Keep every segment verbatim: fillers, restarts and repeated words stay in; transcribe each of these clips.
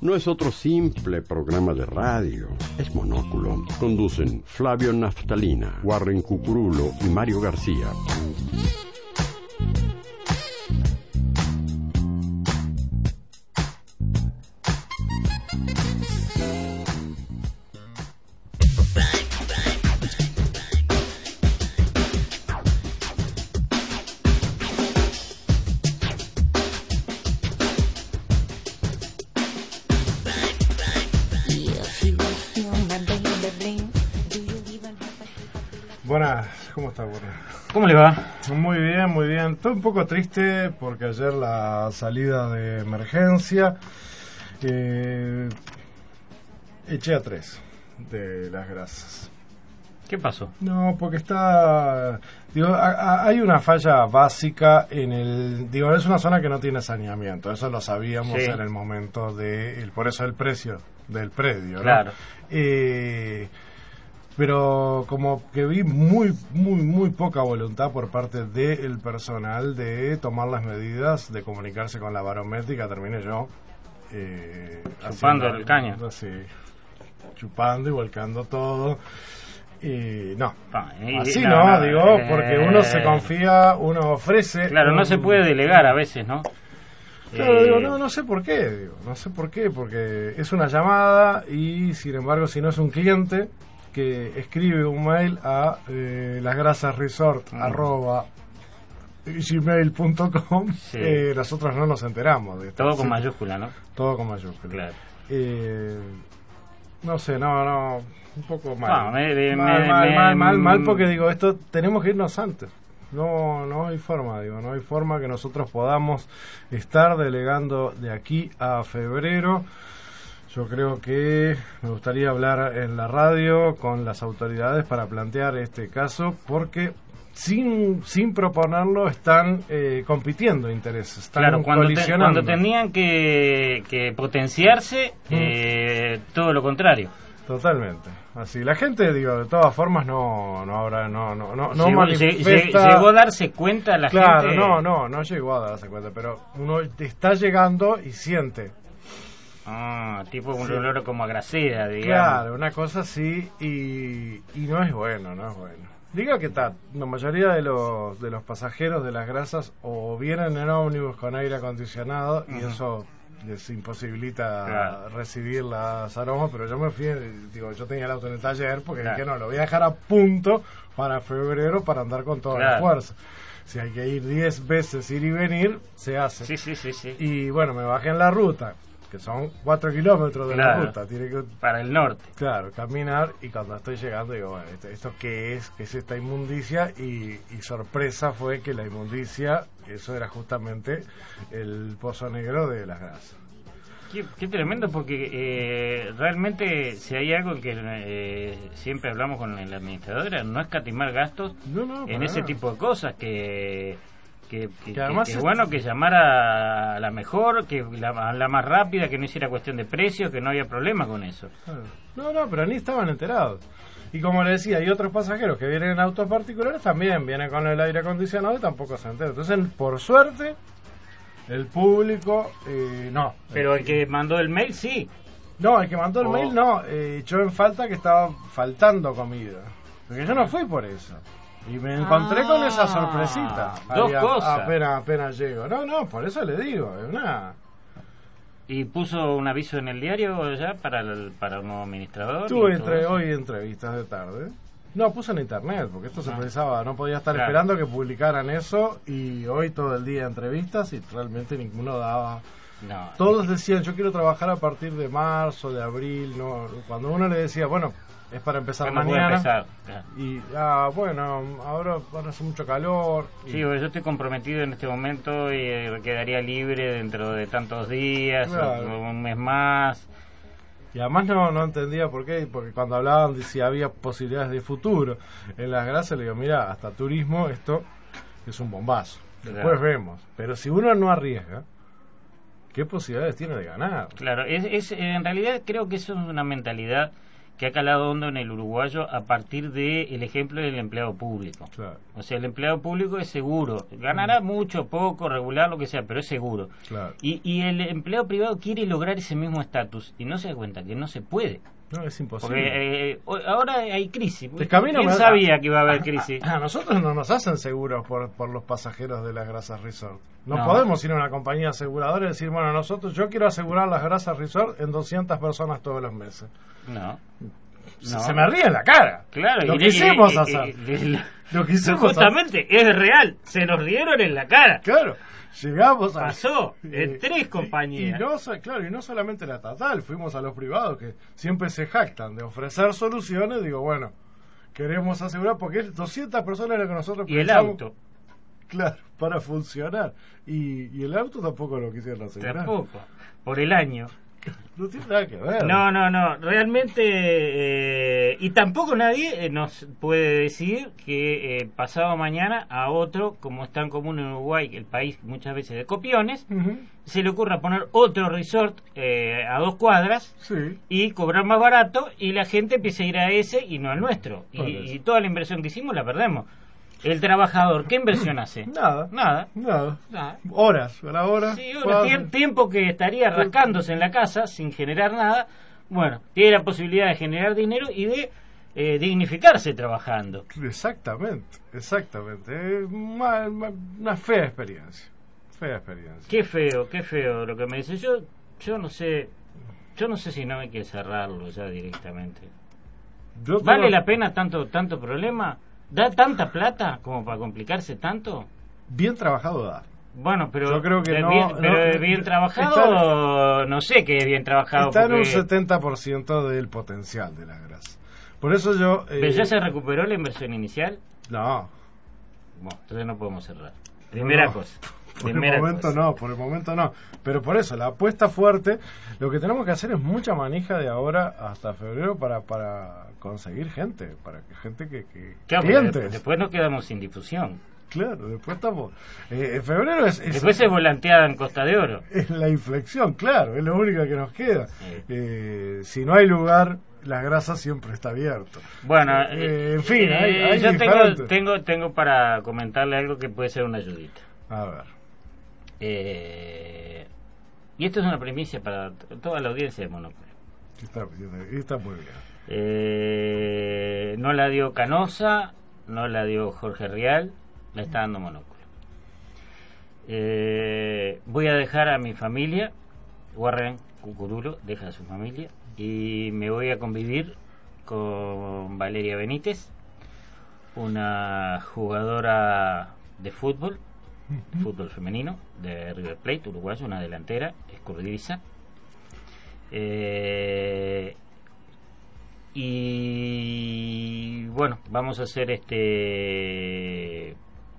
no es otro simple programa de radio, es Monóculo. Conducen Flavio Naftalina, Warren Cucurulo y Mario García. Buenas, ¿cómo está, Borja? ¿Cómo le va? Muy bien, muy bien. Estoy un poco triste porque ayer la salida de emergencia eh, eché a tres de las grasas. ¿Qué pasó? No, porque está... Digo, a, a, hay una falla básica en el... Digo, es una zona que no tiene saneamiento. Eso lo sabíamos sí. en el momento de... El, por eso el precio del predio, ¿no? Claro. Eh... Pero como que vi muy, muy, muy poca voluntad por parte del personal de tomar las medidas, de comunicarse con la barométrica. Terminé yo eh, chupando el caño. Así, chupando y volcando todo. Y no, y, así no, no, no digo, eh, porque uno se confía, uno ofrece. Claro, un, no se puede delegar a veces, ¿no? Claro, eh, digo, no, no sé por qué, digo, no sé por qué, porque es una llamada y sin embargo si no es un cliente que escribe un mail a eh, lasgrasasresort mm. arroba gmail punto com, sí. eh, nosotros no nos enteramos de esto. Todo con sí. mayúscula, ¿no? Todo con mayúscula. Claro. Eh, no sé, no, no, un poco mal. No, me, me, mal, me, mal, me, mal, mal, mal, porque digo, esto tenemos que irnos antes. No, no hay forma, digo, no hay forma que nosotros podamos estar delegando de aquí a febrero. Yo creo que me gustaría hablar en la radio con las autoridades para plantear este caso, porque sin sin proponerlo están eh, compitiendo intereses, están claro, cuando, colisionando. Te, cuando tenían que, que potenciarse, mm. eh, todo lo contrario. Totalmente. Así, la gente, digo, de todas formas no no habrá no no no, no llegó, manifiesta. Llegó a darse cuenta la claro, gente. Claro, no, no, no llegó a darse cuenta, pero uno está llegando y siente. Ah, tipo un sí. olor como a grasera, digamos. Claro, una cosa así y, y no es bueno, no es bueno. Diga que está, la mayoría de los de los pasajeros de las grasas o vienen en ómnibus con aire acondicionado uh-huh. y eso les imposibilita claro. recibir las aromas, pero yo me fui, digo, yo tenía el auto en el taller porque claro. dije, no, lo voy a dejar a punto para febrero para andar con toda claro. la fuerza. Si hay que ir diez veces, ir y venir, se hace. Sí, sí, sí, sí. Y bueno, me bajé en la ruta, que son cuatro kilómetros de claro, la ruta. Tiene que, para el norte. Claro, caminar, y cuando estoy llegando digo, bueno, ¿esto, esto qué es? ¿Qué es esta inmundicia? Y, y sorpresa fue que la inmundicia, eso era justamente el pozo negro de las grasas. Qué, qué tremendo, porque eh, realmente si hay algo que eh, siempre hablamos con la administradora, no escatimar gastos no, no, en ese nada. tipo de cosas, que... Que, que, que además que es bueno que llamara a la mejor, que la, la más rápida, que no hiciera cuestión de precio, que no había problema con eso. No, no, pero ni estaban enterados. Y como le decía, hay otros pasajeros que vienen en autos particulares, también vienen con el aire acondicionado y tampoco se enteran. Entonces, por suerte, el público, eh, no. Pero el que mandó el mail, sí. No, el que mandó el oh. mail, no. Eh, echó en falta que estaba faltando comida. Porque yo no fui por eso. Y me encontré ah, con esa sorpresita. Dos Ahí, cosas. Apenas, apenas llego. No, no, por eso le digo. Es una... ¿Y puso un aviso en el diario ya para el, para un nuevo administrador? Tuve entre, hoy entrevistas de tarde. No, puse en internet, porque esto se pensaba, no podía estar claro. esperando que publicaran eso. Y hoy todo el día entrevistas y realmente ninguno daba... No, Todos decían, yo quiero trabajar a partir de marzo, de abril. No, cuando uno le decía, bueno... es para empezar bueno, mañana empezar, claro. y ah bueno ahora, ahora hace mucho calor y... sí, yo estoy comprometido en este momento y eh, quedaría libre dentro de tantos días claro. o un mes más y además no no entendía por qué, porque cuando hablaban de si había posibilidades de futuro en las grasas le digo, mira, hasta turismo esto es un bombazo, después claro. vemos, pero si uno no arriesga, ¿qué posibilidades tiene de ganar? Claro, es, es en realidad creo que eso es una mentalidad que ha calado hondo en el uruguayo a partir del ejemplo del empleado público. Claro. O sea, el empleado público es seguro, ganará mucho, poco, regular, lo que sea, pero es seguro. Claro. Y, y el empleado privado quiere lograr ese mismo estatus y no se da cuenta que no se puede. No, es imposible. Porque eh, ahora hay crisis. El camino ¿Quién me- sabía que iba a haber crisis? A nosotros no nos hacen seguros por, por los pasajeros de las Grasas Resort. No, No. podemos ir a una compañía aseguradora y decir, bueno, nosotros, yo quiero asegurar las Grasas Resort en doscientas personas todos los meses. No. Se, No. se me ríe en la cara. Claro, Lo y- quisimos y- y- hacer. y- y- Lo quisimos justamente, es real. Se nos rieron en la cara. hacer. Claro. Llegamos a... Pasó en eh, tres y- compañías. Y, no, so- claro, y no solamente la estatal, fuimos a los privados que siempre se jactan de ofrecer soluciones. Digo, bueno, queremos asegurar porque es doscientas personas lo que nosotros Y el pensamos, auto, claro, para funcionar. Y, y el auto tampoco lo quisieron asegurar. tampoco. Por el año. No tiene nada que ver. No, no, no. Realmente. Eh, y tampoco nadie eh, nos puede decir que eh, pasado mañana a otro, como es tan común en Uruguay, el país muchas veces de copiones, Ujú, se le ocurra poner otro resort eh, a dos cuadras sí. y cobrar más barato y la gente empieza a ir a ese y no al nuestro. Y, Por eso. y toda la inversión que hicimos la perdemos. El trabajador, ¿qué inversión hace? Nada. Nada. Nada. Nada. Horas, a la hora. Sí, ahora, tiemp- tiempo que estaría rascándose en la casa sin generar nada, bueno, tiene la posibilidad de generar dinero y de eh, dignificarse trabajando. Exactamente, exactamente. Es ma- ma- una fea experiencia. Fea experiencia. Qué feo, qué feo lo que me dice. Yo, yo no sé, yo no sé si no hay que cerrarlo ya directamente. Yo tengo- ¿Vale la pena tanto, tanto problema? ¿Da tanta plata como para complicarse tanto? Bien trabajado da. Bueno, pero, Yo creo que eh, no- bien, no- pero bien trabajado, no sé qué es bien trabajado. Está en un porque- setenta por ciento del potencial de la grasa. Por eso yo... eh, ¿Pero ya se recuperó la inversión inicial? No, Bueno, entonces no podemos cerrar. Primera No, cosa. por Primera el momento cosa. no, por el momento no. Pero por eso, la apuesta fuerte, lo que tenemos que hacer es mucha manija de ahora hasta febrero para, para conseguir gente, para que gente que... que Claro, porque clientes. de- después nos quedamos sin difusión. Claro, después estamos... eh, en febrero es, es, Después se volantea en Costa de Oro. es la inflexión, claro, es lo único que nos queda. Sí. Eh, si no hay lugar, la grasa siempre está abierta. Bueno, Eh, eh, en fin, hay- eh, hay yo tengo, diferentes. tengo, tengo para comentarle algo que puede ser una ayudita. A ver. Eh, y esto es una primicia para t- toda la audiencia de Monóculo. Está, está muy bien. Eh, no la dio Canosa, no la dio Jorge Rial, la está dando Monóculo. Eh, voy a dejar a mi familia, Warren Cucurulo deja a su familia y me voy a convivir con Valeria Benítez, una jugadora de fútbol, fútbol femenino de River Plate, uruguayo, una delantera, escurridiza. Eh, y bueno, vamos a hacer este...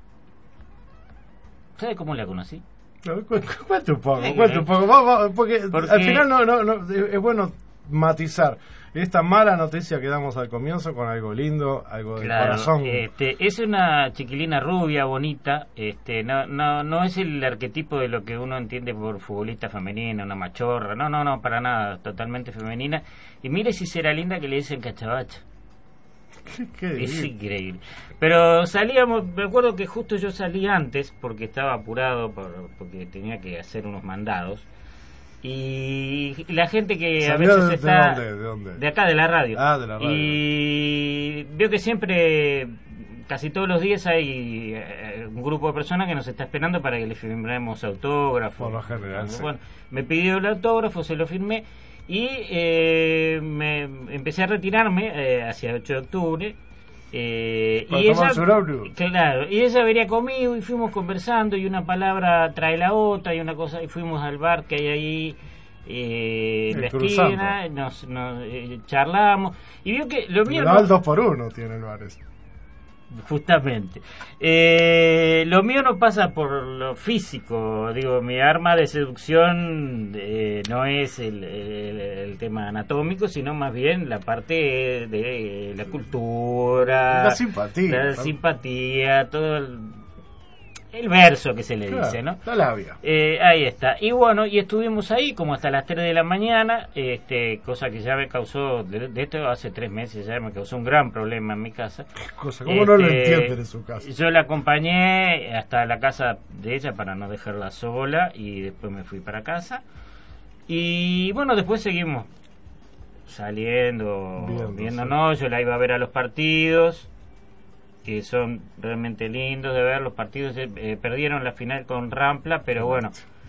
¿Sabe cómo la conocí? No, cu- cu- Cuente un poco, Sí, cuente un poco, va- va, porque Porque- al final no, no, no, es es bueno matizar esta mala noticia que damos al comienzo con algo lindo, algo de Claro, corazón. este, es una chiquilina rubia, bonita, este, no, no, no es el arquetipo de lo que uno entiende por futbolista femenina, una machorra, no, no, no, para nada, totalmente femenina. Y mire si será linda que le dicen cachabacha. Qué- qué Es divino. increíble. Pero salíamos, me acuerdo que justo yo salí antes porque estaba apurado, por, porque tenía que hacer unos mandados. Y la gente que a ¿Salió veces de- de está dónde? ¿De dónde? de acá, de la radio. Ah, de la radio. Y veo que siempre, casi todos los días hay eh, un grupo de personas que nos está esperando para que le firmemos autógrafos. Por lo general, sí. Bueno, me pidió el autógrafo, se lo firmé y eh, me empecé a retirarme eh, hacia ocho de octubre. Eh, Para y tomar ella, su ómnibus. claro, y ella venía conmigo y fuimos conversando y una palabra trae la otra y una cosa, y fuimos al bar que hay ahí eh, en Eh, la cruzando. esquina, nos, nos eh, charlamos y vio que lo mío No, no- el dos por uno tiene el bar ese. justamente eh, lo mío no pasa por lo físico, digo, mi arma de seducción eh, no es el, el- el tema anatómico, sino más bien la parte de la cultura, La simpatía, la ¿no? simpatía, todo el- el verso que se le claro, dice, ¿no? La labia. Eh, ahí está. Y bueno, y estuvimos ahí como hasta las tres de la mañana, este, cosa que ya me causó, de, de esto hace tres meses ya me causó un gran problema en mi casa. Cosa, ¿cómo no lo Este, entienden en su casa? Yo la acompañé hasta la casa de ella para no dejarla sola y después me fui para casa. Y bueno, después seguimos saliendo, Viendo, viéndonos, yo la iba a ver a los partidos, que son realmente lindos de ver. Los partidos eh, perdieron la final con Rampla, pero bueno,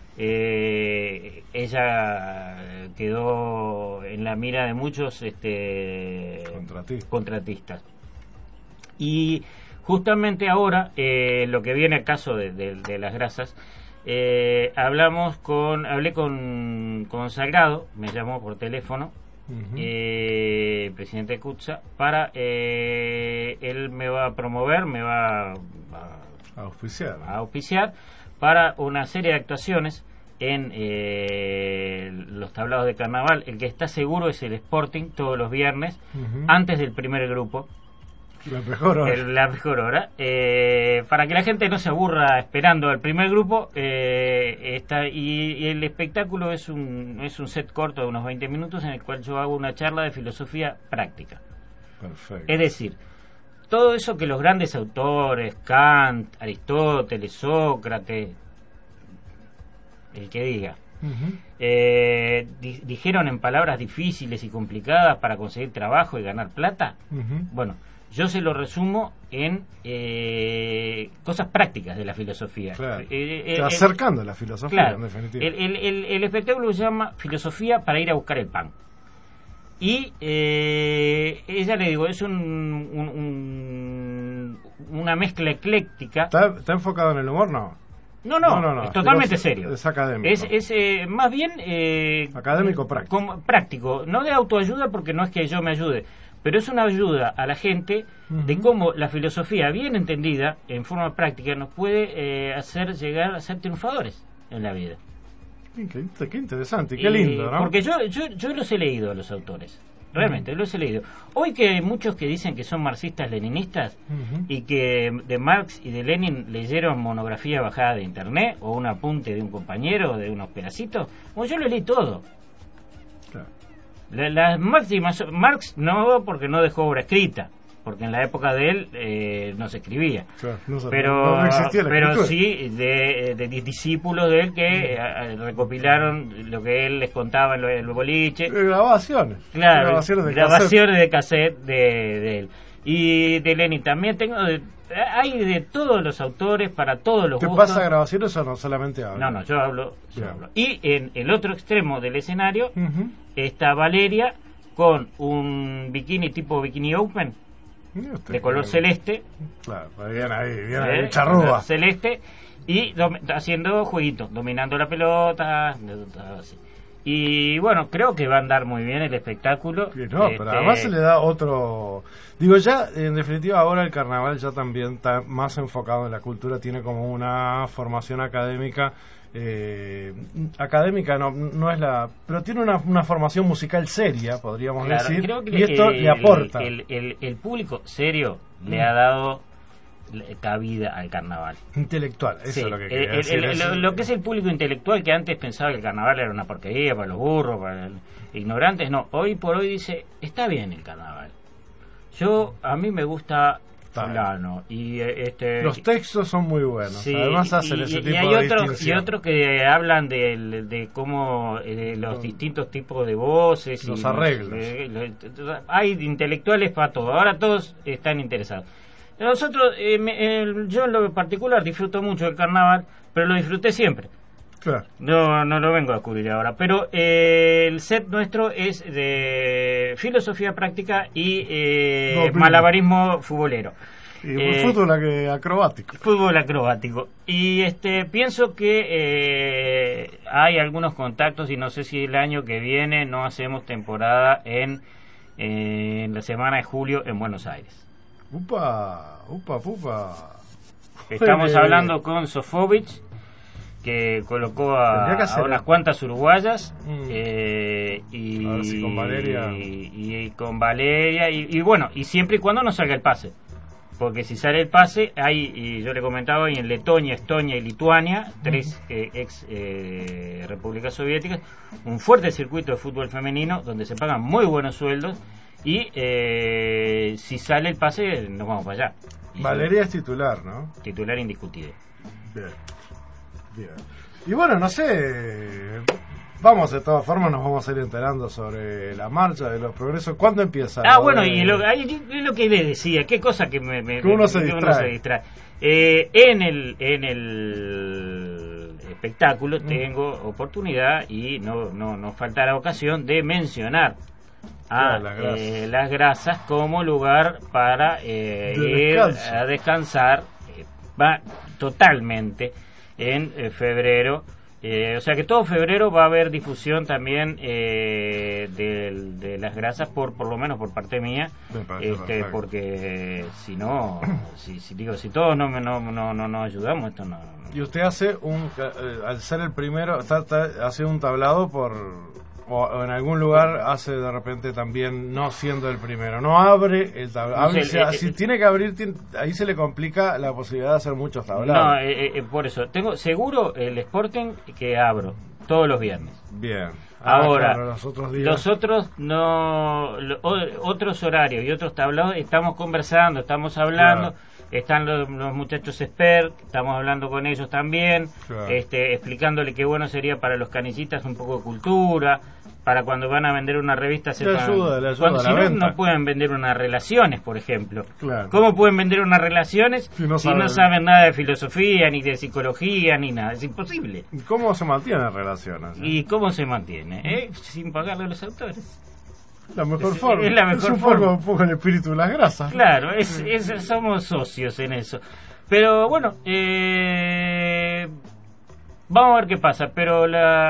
eh, ella quedó en la mira de muchos este, Contratista. contratistas. Y justamente ahora, eh, lo que viene al caso de, de, de las grasas, eh, hablamos con, hablé con, con Salgado, me llamó por teléfono, uh-huh. eh, presidente de CUTSA, para, eh, él me va a promover, me va a, a auspiciar, a auspiciar para una serie de actuaciones en eh, los tablados de carnaval. El que está seguro es el Sporting, todos los viernes, uh-huh. antes del primer grupo. La mejor hora. El, la mejor hora. Eh, para que la gente no se aburra esperando al primer grupo. Eh, está, y, y el espectáculo es un, es un set corto de unos veinte minutos en el cual yo hago una charla de filosofía práctica. Perfecto. Es decir, todo eso que los grandes autores, Kant, Aristóteles, Sócrates, el que diga, uh-huh. eh, di, dijeron en palabras difíciles y complicadas para conseguir trabajo y ganar plata. Uh-huh. Bueno, yo se lo resumo en eh, cosas prácticas de la filosofía. Claro. Eh, eh, acercando a la filosofía, claro, en definitiva. El, el, el, el espectáculo se llama Filosofía para ir a buscar el pan. Y eh, ella le digo, es un, un, un, una mezcla ecléctica. ¿Está, ¿Está enfocado en el humor? No. No, no, no, no, no. es totalmente es, serio. Es académico. Es, es eh, más bien... Eh, académico práctico. Como, práctico. No de autoayuda porque no es que yo me ayude, pero es una ayuda a la gente uh-huh. de cómo la filosofía, bien entendida, en forma práctica, nos puede eh, hacer llegar a ser triunfadores en la vida. Qué, qué interesante, qué lindo, ¿no? Porque yo, yo, yo los he leído a los autores. Realmente, uh-huh. los he leído. Hoy que hay muchos que dicen que son marxistas-leninistas uh-huh. y que de Marx y de Lenin leyeron monografía bajada de internet o un apunte de un compañero de unos pedacitos, bueno, yo lo leí todo. Claro. La, las máximas, Marx no, porque no dejó obra escrita, porque en la época de él eh, no se escribía. Claro, no se, pero no existía la pero escritura. sí de, de discípulos de él que eh, recopilaron lo que él les contaba en el boliche. Grabaciones. Claro, grabaciones de grabaciones de cassette de, de él. Y de Lenin también tengo... De, hay de todos los autores para todos los ¿Te gustos. pasa grabaciones o no solamente hablo? No, no, yo hablo, yo hablo. Y en el otro extremo del escenario uh-huh. está Valeria con un bikini tipo bikini open de color bien. Celeste. Claro, bien ahí, bien ¿eh? ahí, charrúa. Celeste y dom- haciendo jueguitos, dominando la pelota, así. Y bueno, creo que va a andar muy bien el espectáculo. Sí, no, este... pero además se le da otro... Digo, ya, en definitiva, ahora el carnaval ya también está más enfocado en la cultura, tiene como una formación académica. Eh, académica no no es la... Pero tiene una, una formación musical seria, podríamos claro, decir, creo que y esto el, le aporta. El, el, el, el público serio mm. le ha dado cabida al carnaval. Intelectual, eso sí, es lo que quería el, decir. El, lo, lo que es el público intelectual, que antes pensaba que el carnaval era una porquería para los burros, para los ignorantes, no, hoy por hoy dice, está bien el carnaval. Yo, a mí me gusta fulano y este los textos son muy buenos, sí, además hacen y, ese y tipo hay de otros distinción. y otros que hablan de, de cómo eh, los distintos tipos de voces, los y arreglos, los, eh, los, hay intelectuales para todo, ahora todos están interesados. Nosotros, eh, me, eh, yo en lo particular disfruto mucho del carnaval, pero lo disfruté siempre. Claro. No, no lo vengo a descubrir ahora, pero eh, el set nuestro es de filosofía práctica y eh, no, malabarismo futbolero. Y eh, fútbol acrobático. Fútbol acrobático. Y este pienso que eh, hay algunos contactos y no sé si el año que viene no hacemos temporada en, eh, en la semana de julio en Buenos Aires. Upa, upa, upa. Estamos eh, hablando con Sofovich, que colocó a, a unas cuantas uruguayas mm. eh, y, a ver si con Valeria y, y, y con Valeria y, y bueno, y siempre y cuando no salga el pase. porque si sale el pase, hay, y yo le comentaba, hay en Letonia, Estonia y Lituania, tres eh, ex eh, repúblicas soviéticas, un fuerte circuito de fútbol femenino donde se pagan muy buenos sueldos y eh, si sale el pase nos vamos para allá. Y Valeria es titular, ¿no? Titular indiscutible. Bien. Bien. Y bueno, no sé, vamos de todas formas, nos vamos a ir enterando sobre la marcha de los progresos. ¿Cuándo empieza? Ah, lo bueno, de... y lo, ahí, lo que le decía, qué cosa que me, me que uno me, se que distrae. uno se distrae. Eh, en el en el espectáculo mm. tengo oportunidad y no no no faltará ocasión de mencionar a las grasas, eh, las grasas como lugar para eh, de ir descanso. a descansar eh, va totalmente en eh, febrero. Eh, o sea que todo febrero va a haber difusión también eh, de, de las grasas, por por lo menos por parte mía, este, porque si no, si, si digo si todos no no no no nos ayudamos, esto no, no. Y usted hace un, eh, al ser el primero, está, está, hace un tablado por, o, o en algún lugar hace de repente también no siendo el primero, no abre el tablado, No abre, sé, si, eh, si eh, tiene que abrir, tiene, ahí se le complica la posibilidad de hacer muchos tablados. No, eh, eh, por eso tengo seguro el Sporting que abro todos los viernes. Bien. Ah, Ahora, claro, los otros días. los otros no, lo, otros horarios y otros tablados estamos conversando, estamos hablando. Claro. Están los, los muchachos expert, estamos hablando con ellos también, claro. este, explicándole qué bueno sería para los canillitas un poco de cultura, para cuando van a vender una revista sepan, le ayuda, le ayuda cuando, a la si no, venta. no pueden vender unas relaciones, por ejemplo. Claro. ¿Cómo pueden vender unas relaciones si, no, si saben... no saben nada de filosofía, ni de psicología, ni nada? Es imposible. ¿Cómo se mantienen relaciones? ¿eh? ¿Y cómo se mantiene? ¿Eh? Sin pagarle a los autores. La mejor es, forma. Es la mejor es un, forma. Poco, un poco el espíritu de las grasas. Claro, es, es, somos socios en eso. Pero bueno, eh, vamos a ver qué pasa. Pero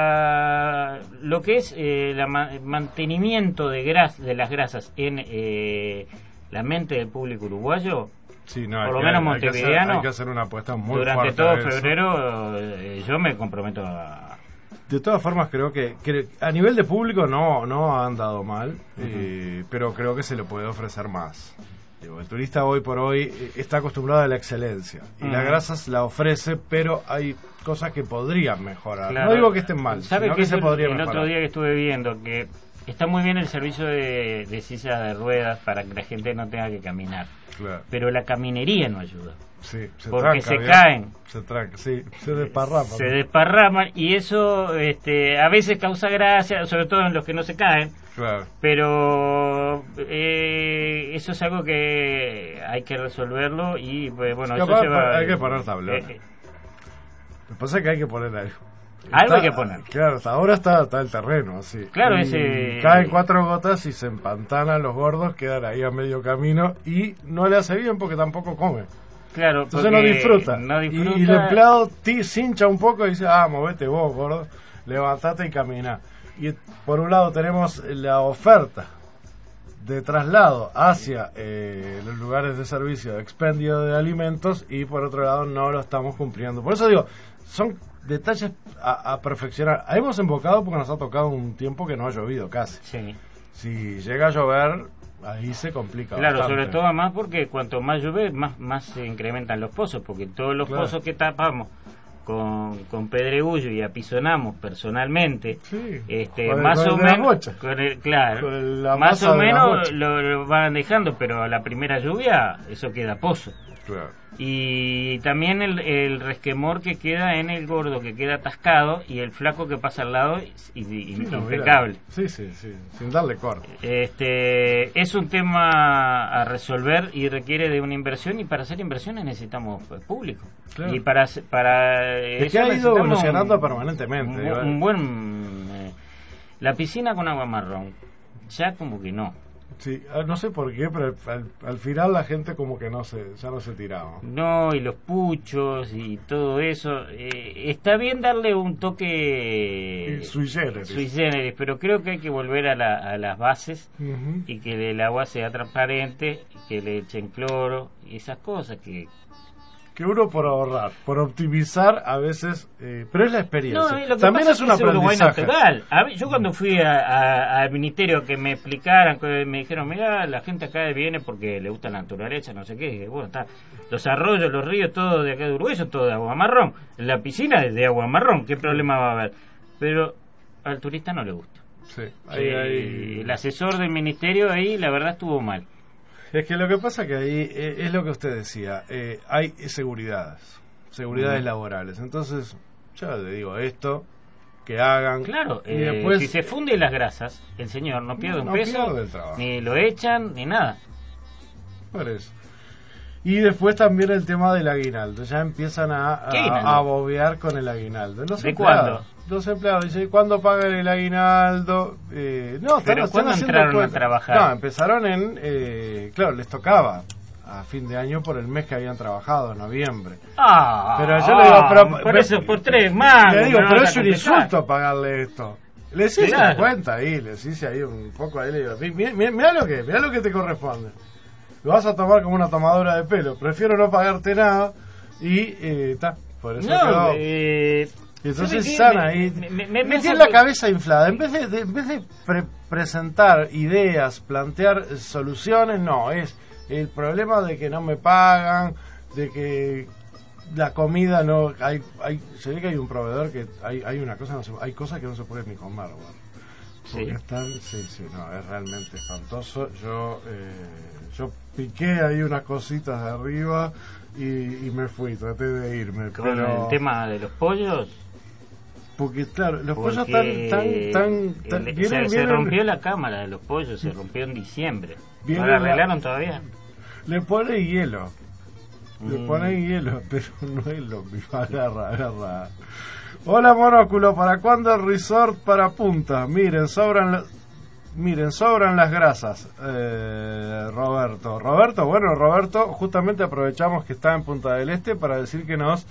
la, lo que es eh, el ma mantenimiento de, gras, de las grasas en eh, la mente del público uruguayo, sí, no, por lo que, menos hay montevideano, que, hacer, hay que hacer una apuesta muy durante fuerte todo febrero eh, yo me comprometo a... De todas formas, creo que, que a nivel de público no no han dado mal, uh-huh. eh, pero creo que se le puede ofrecer más. Digo, el turista hoy por hoy está acostumbrado a la excelencia y uh-huh. las grasas la ofrece, pero hay cosas que podrían mejorar. Claro. No digo que estén mal, ¿sabe sino que que se el, podría el mejorar. El otro día que estuve viendo que está muy bien el servicio de, de silla de ruedas para que la gente no tenga que caminar, claro. pero la caminería no ayuda. Sí, se porque tranca, se bien. caen, se tranca, sí, se desparraman, se desparraman y eso, este, a veces causa gracia, sobre todo en los que no se caen. Claro. Pero eh, eso es algo que hay que resolverlo y pues, bueno, eso para, lleva, hay que poner tablones. Eh, Lo que pasa es que hay que poner algo. Algo está, hay que poner. Claro, hasta ahora está, está el terreno, así. Claro, y ese... caen cuatro gotas y se empantanan los gordos, quedan ahí a medio camino y no le hace bien porque tampoco come. Claro, entonces no disfruta. no disfruta. Y, y el empleado se hincha un poco y dice, ah, movete vos, gordo, levantate y camina. Y por un lado tenemos la oferta de traslado hacia eh, los lugares de servicio de expendio de alimentos y por otro lado no lo estamos cumpliendo. Por eso digo, son detalles a, a perfeccionar. Hemos embocado porque nos ha tocado un tiempo que no ha llovido casi. Sí. Si llega a llover, ahí se complica claro, bastante. Sobre todo más porque cuanto más llueve, más, más se incrementan los pozos, porque todos los claro. pozos que tapamos con, con pedregullo y apisonamos personalmente, sí. este, con más el, o menos, con el, claro, con el, más o menos lo, lo van dejando, pero a la primera lluvia eso queda pozo. Claro. Y también el, el resquemor que queda en el gordo, que queda atascado, y el flaco que pasa al lado, y, y, sí, no, mira. impecable. Sí, sí, sí, sin darle corte. Este, es un tema a resolver y requiere de una inversión, y para hacer inversiones necesitamos pues, público. Claro. Y para, para es que ha ido evolucionando un, permanentemente. Un, un buen... Eh, la piscina con agua marrón, ya como que no. Sí, no sé por qué, pero al, al final la gente como que no se, ya no se tiraba. No, y los puchos y todo eso. Eh, está bien darle un toque sui generis. sui generis, pero creo que hay que volver a, la, a las bases uh-huh. y que el agua sea transparente, que le echen cloro y esas cosas que que uno por ahorrar, por optimizar a veces, eh, pero es la experiencia. No, lo que también pasa es un que Uruguay aprendizaje. natural. A ver, yo cuando fui a- a- al ministerio que me explicaran, que me dijeron, mira, la gente acá viene porque le gusta la naturaleza, no sé qué, dije, bueno, está, los arroyos, los ríos, todo de acá de Uruguay son todo de agua marrón. La piscina es de agua marrón, ¿qué problema va a haber? Pero al turista no le gusta. Sí, Sí, ahí, ahí- el asesor del ministerio ahí, la verdad, estuvo mal. Es que lo que pasa que ahí eh, es lo que usted decía, eh, hay seguridades, seguridades Mm. laborales. Entonces, yo le digo esto, que hagan. Claro, y eh, después, si se funde las grasas, el señor no pierde No, un no peso, pierde el trabajo. ni lo echan, ni nada. Por eso. Y después también el tema del aguinaldo. Ya empiezan a, ¿Qué a, aguinaldo? a bobear con el aguinaldo. Los ¿De empleados, cuándo? Los empleados dicen, ¿cuándo pagan el aguinaldo? Eh, no, están- Pero están ¿cuándo haciendo entraron a cuentas. trabajar? No, empezaron en... Eh, claro, les tocaba a fin de año por el mes que habían trabajado, noviembre. Ah, Pero yo le digo, pero- por ve- eso, por tres más. Le digo, pero es un insulto pagarle esto. Le hice Claro. la cuenta ahí, le hice ahí un poco ahí, le digo, mira lo que, mira lo que te corresponde. Lo vas a tomar como una tomadora de pelo. Prefiero no pagarte nada y está. por eso No, quedó. eh, Y entonces ¿sabe qué? están Me- ahí. me- me- me- Me me tienen hace- la cabeza inflada. En vez de, de- en vez de pre- presentar ideas, plantear soluciones, no. Es el problema de que no me pagan, de que la comida no. hay hay Se ve que hay un proveedor que hay hay una cosa, no se- hay cosas que no se pueden ni comer, bueno. Porque Sí. están, sí, sí, no, es realmente espantoso. Yo, eh, yo piqué ahí unas cositas de arriba y, y me fui, traté de irme. Con pero el tema de los pollos. Porque claro, los pollos porque están, tan, tan, tan el- vienen, se, se vienen- rompió la cámara de los pollos, se rompió en diciembre. Viene ¿No la la- arreglaron todavía? le pone hielo, le Mm. pone hielo, pero no es lo mismo. Agarra, agarra. Hola Monóculo, ¿para cuándo el resort para Punta? Miren, sobran la- miren, sobran las grasas. Eh, Roberto, Roberto, bueno, Roberto, justamente aprovechamos que está en Punta del Este para decir que nos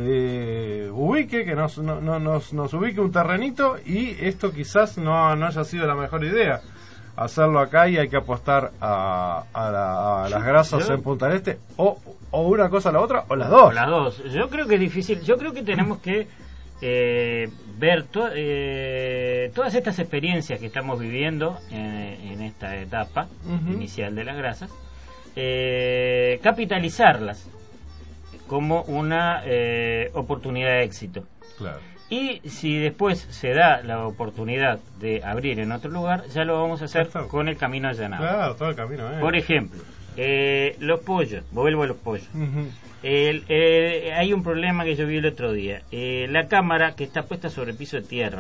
eh, ubique, que nos, no, no- nos, nos ubique un terrenito, y esto quizás no, no haya sido la mejor idea. Hacerlo acá, y hay que apostar a, a, la- a las grasas Yo- en Punta del Este, o, o una cosa o la otra, o las dos. Las dos. Yo creo que es difícil. Yo creo que tenemos que eh, ver to- eh, todas estas experiencias que estamos viviendo en, en esta etapa Ujú. inicial de las grasas, eh, capitalizarlas como una eh, oportunidad de éxito. Claro. Y si después se da la oportunidad de abrir en otro lugar, ya lo vamos a hacer Perfecto. con el camino allanado. Claro, todo el camino, ¿eh? Por ejemplo, eh, los pollos, vuelvo a los pollos. Ujú. El, eh, hay un problema que yo vi el otro día. Eh, la cámara que está puesta sobre el piso de tierra,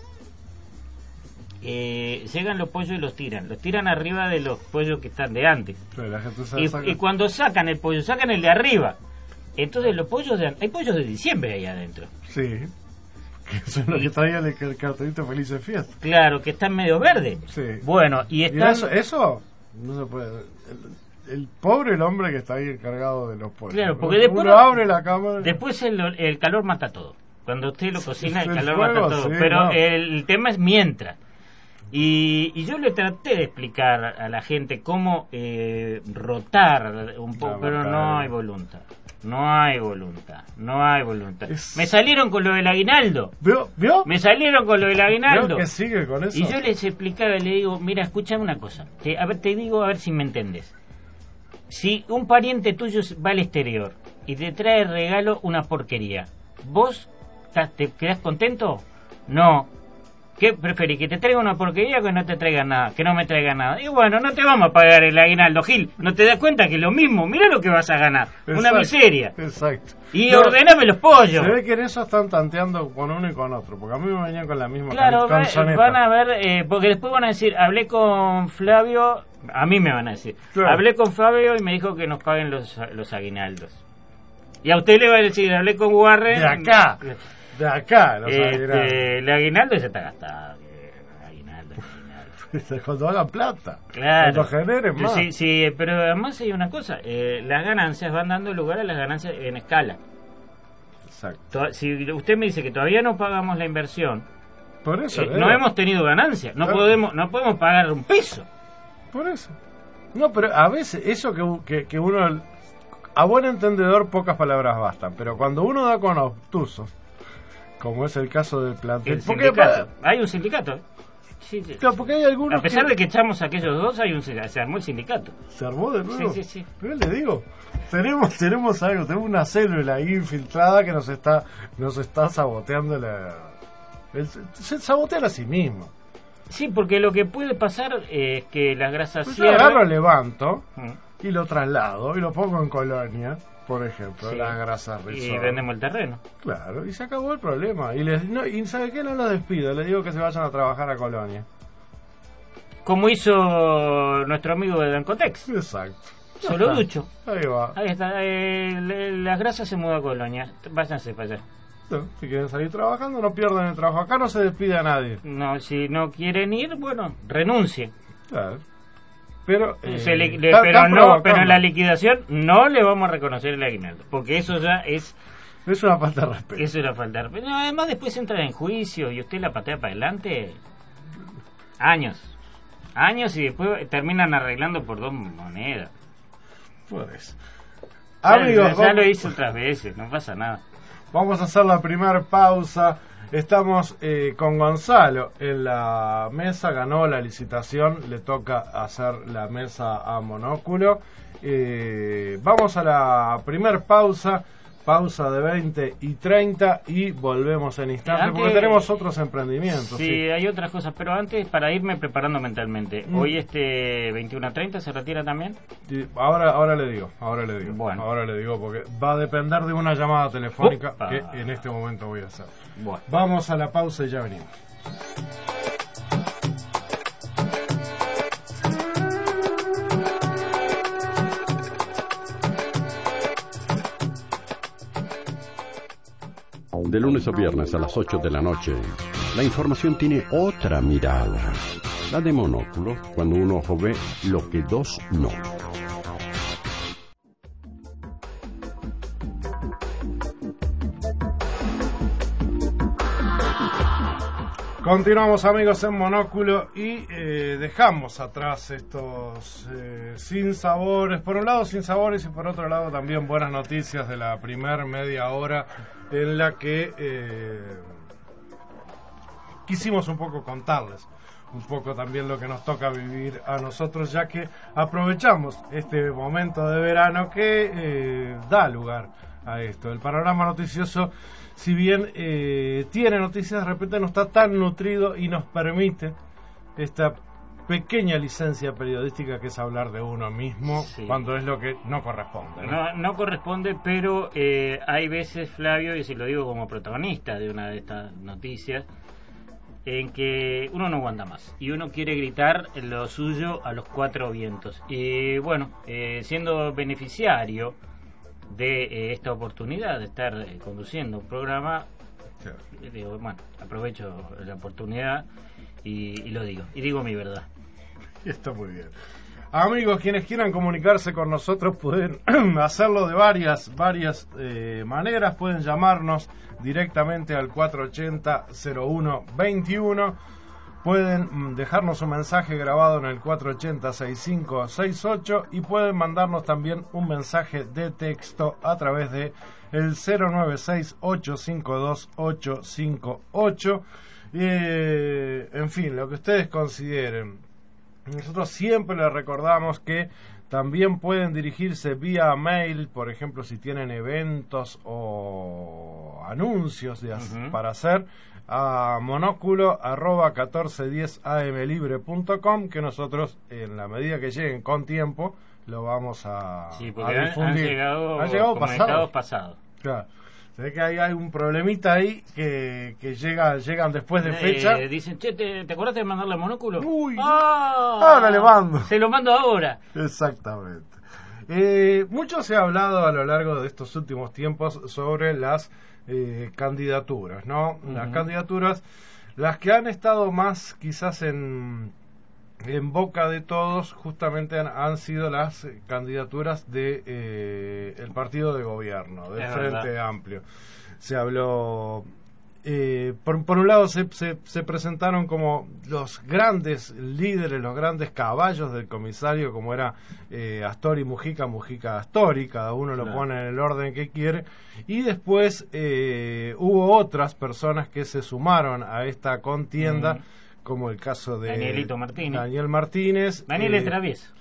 eh, llegan los pollos y los tiran. Los tiran arriba de los pollos que están de antes. Pero la gente se Y, saca- y cuando sacan el pollo, sacan el de arriba. Entonces los pollos de, hay pollos de diciembre ahí adentro. Sí. Que son los que traían el, el cartelito Feliz de Fiesta. Claro, que están medio verdes. Sí. Bueno, y Y están... eso, eso no se puede. El, el pobre el hombre que está ahí encargado de los pollos. Claro, porque Uno después uno abre la cámara. Después el, el calor mata todo. Cuando usted lo cocina, el el calor fuego, mata todo. sí, Pero no. el, el tema es mientras. Y, y yo le traté de explicar a la gente cómo eh, rotar un poco, No, pero rotar. no hay voluntad. No hay voluntad. No hay voluntad. Es- Me salieron con lo del aguinaldo. ¿Vio? ¿Vio? Me salieron con lo del aguinaldo. ¿Vio que sigue con eso? Y yo les explicaba y le digo, mira, escúchame una cosa. Te, a ver, te digo a ver si me entendés. Si un pariente tuyo va al exterior y te trae regalo una porquería, ¿vos estás- te quedás contento? No. ¿Qué preferís? ¿Que te traiga una porquería o que no te traiga nada? Que no me traiga nada. Y bueno, no te vamos a pagar el aguinaldo, Gil. ¿No te das cuenta que es lo mismo? Mirá lo que vas a ganar. Una Exacto, miseria. Exacto. Y No, ordename los pollos. Se ve que en eso están tanteando con uno y con otro. Porque a mí me venían con la misma Claro, can- va- canzoneta. van a ver, eh, porque después van a decir, hablé con Flavio, a mí me van a decir, Claro. hablé con Flavio y me dijo que nos paguen los, los aguinaldos. Y a usted le va a decir, hablé con Warren. De acá. De acá. Los aguinaldos. Este, el aguinaldo ya está gastado. que- Aguinaldo, aguinaldo. Cuando hagan plata. Claro. Cuando generen más. Sí, sí, pero además hay una cosa, eh, las ganancias van dando lugar a las ganancias en escala. Exacto. To- Si usted me dice que todavía no pagamos la inversión, Por eso. eh, eh, no hemos tenido ganancias, no Claro. podemos, no podemos pagar un peso. Por eso. No, pero a veces eso que, u- que, que uno A buen entendedor pocas palabras bastan, pero cuando uno da con obtusos, como es el caso del plantel... El sindicato. Hay un sindicato. Sí, sí. Claro, porque hay algunos a pesar que... de que echamos a aquellos dos, hay un, se armó el sindicato. ¿Se armó de nuevo? Sí, sí, sí. Pero le digo, tenemos tenemos algo, tenemos una célula ahí infiltrada que nos está nos está saboteando la... El, se sabotean a sí mismo. Sí, porque lo que puede pasar es que las grasas Pues cierran... yo agarro, levanto Mm. y lo traslado y lo pongo en Colonia, por ejemplo, Sí. las grasas Y Resort. vendemos el terreno. Claro, y se acabó el problema. Y les no, y ¿sabe qué? No los despido, les digo que se vayan a trabajar a Colonia. Como hizo nuestro amigo de Dancotex. Exacto. Solo Ya está. Ducho. Ahí va. Ahí está. Eh, le- las grasas se mudó a Colonia. Váyanse para allá. No, si quieren salir trabajando, no pierdan el trabajo. Acá no se despide a nadie. No, si no quieren ir, bueno, renuncien. Claro. Pero, eh, Se le- le- está- pero están no, provocando. pero en la liquidación no le vamos a reconocer el aguinaldo, porque eso ya es Es una falta de respeto. eso era falta de respeto. No, además después entra en juicio y usted la patea para adelante años, años y después terminan arreglando por dos monedas. Pues. Ya- Amigos, ya, ya vamos, lo hice otras veces, no pasa nada. vamos a hacer la primera pausa. Estamos eh, con Gonzalo en la mesa, ganó la licitación, le toca hacer la mesa a Monóculo. Eh, vamos a la primer pausa, pausa de veinte y treinta y volvemos en instantes Antes- porque tenemos otros emprendimientos. Sí, sí. hay otras cosas, pero antes para irme preparando mentalmente. Mm. Hoy este veintiuno a treinta se retira también. Y ahora, ahora le digo, ahora le digo, Bueno. ahora le digo porque va a depender de una llamada telefónica Opa. que en este momento voy a hacer. Bueno. Vamos a la pausa y ya venimos. De lunes a viernes a las ocho de la noche, la información tiene otra mirada. La de Monóculo, cuando un ojo ve lo que dos no. Continuamos, amigos, en Monóculo y eh, dejamos atrás estos eh, sinsabores. Por un lado sinsabores y por otro lado también buenas noticias de la primer media hora en la que eh, quisimos un poco contarles un poco también lo que nos toca vivir a nosotros, ya que aprovechamos este momento de verano que eh, da lugar a esto. El panorama noticioso, si bien eh, tiene noticias, de repente no está tan nutrido y nos permite esta pequeña licencia periodística que es hablar de uno mismo, Sí. cuando es lo que no corresponde, ¿no? No, no corresponde, pero eh, hay veces, Flavio, y si lo digo como protagonista de una de estas noticias, en que uno no aguanta más y uno quiere gritar lo suyo a los cuatro vientos. Y bueno, eh, siendo beneficiario de eh, esta oportunidad de estar eh, conduciendo un programa, Claro. eh, digo, bueno, aprovecho la oportunidad y, y lo digo, y digo mi verdad. Está muy bien. Amigos, quienes quieran comunicarse con nosotros pueden hacerlo de varias varias eh, maneras. Pueden llamarnos directamente al cuatro ochenta cero uno veintiuno. Pueden mm, dejarnos un mensaje grabado en el cuatro ochenta sesenta y cinco sesenta y ocho y pueden mandarnos también un mensaje de texto a través de el cero nueve seis ocho cinco dos ocho cinco ocho. Eh, en fin, lo que ustedes consideren. Nosotros siempre les recordamos que también pueden dirigirse vía mail, por ejemplo, si tienen eventos o anuncios de, Uh-huh. para hacer, a monóculo arroba catorce diez a m libre punto com, que nosotros, en la medida que lleguen con tiempo, lo vamos a, Sí, a porque han, han difundir. llegado, Han llegado comunicados pasados. pasados. Claro. Se ve que hay, hay un problemita ahí que, que llega, llegan después de fecha. Eh, dicen, che, ¿te, ¿te acordaste de mandarle monóculo? Uy. ¡Ah! Ahora le mando. Se lo mando ahora. Exactamente. Eh, mucho se ha hablado a lo largo de estos últimos tiempos sobre las eh, candidaturas, ¿no? Uh-huh. Las candidaturas, las que han estado más quizás en, en boca de todos, justamente han, han sido las candidaturas de eh, el partido de gobierno, del Es Frente verdad. Amplio. Se habló eh, por, por un lado se, se, se presentaron como los grandes líderes, los grandes caballos del comisario, como era eh, Astori Mujica, Mujica Astori, cada uno lo claro. pone en el orden que quiere, y después eh, hubo otras personas que se sumaron a esta contienda, mm. como el caso de Danielito Martínez. Daniel Martínez. Daniel eh, Travieso.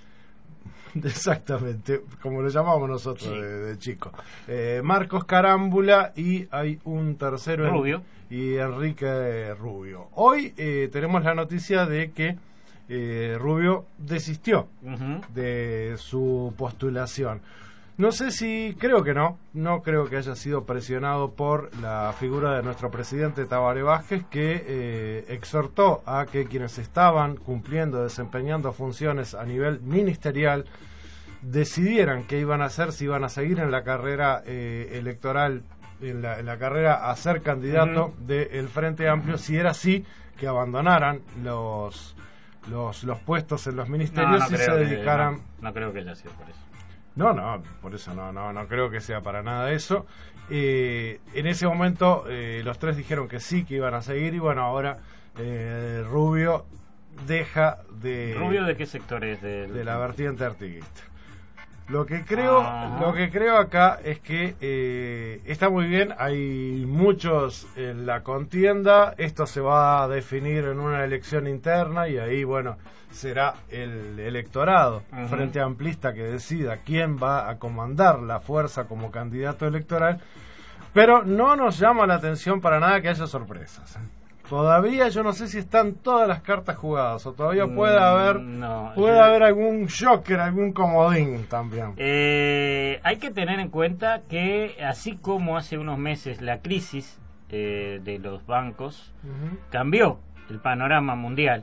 Exactamente, como lo llamamos nosotros sí. de, de chico. Eh, Marcos Carámbula y hay un tercero. Rubio. En, y Enrique Rubio. Hoy eh, tenemos la noticia de que eh, Rubio desistió uh-huh. de su postulación. No sé si, creo que no, no creo que haya sido presionado por la figura de nuestro presidente Tabaré Vázquez, que eh, exhortó a que quienes estaban cumpliendo, desempeñando funciones a nivel ministerial, decidieran qué iban a hacer, si iban a seguir en la carrera eh, electoral, en la, en la carrera a ser candidato uh-huh. del Frente Amplio, si era así, que abandonaran los, los, los puestos en los ministerios no, no y se dedicaran... Que, no, no creo que haya sido por eso. No, no, por eso no, no, no creo que sea para nada eso. Eh, en ese momento eh, los tres dijeron que sí, que iban a seguir, y bueno, ahora eh, Rubio deja de... ¿Rubio de qué sector es? De, de la vertiente artiguista. Lo que creo, Ajá. lo que creo acá es que eh, está muy bien, hay muchos en la contienda, esto se va a definir en una elección interna y ahí, bueno, será el electorado uh-huh. frente amplista que decida quién va a comandar la fuerza como candidato electoral, pero no nos llama la atención para nada que haya sorpresas. Todavía yo no sé si están todas las cartas jugadas o todavía puede haber no, puede yo... haber algún joker, algún comodín también. Eh, hay que tener en cuenta que así como hace unos meses la crisis eh, de los bancos uh-huh. cambió el panorama mundial,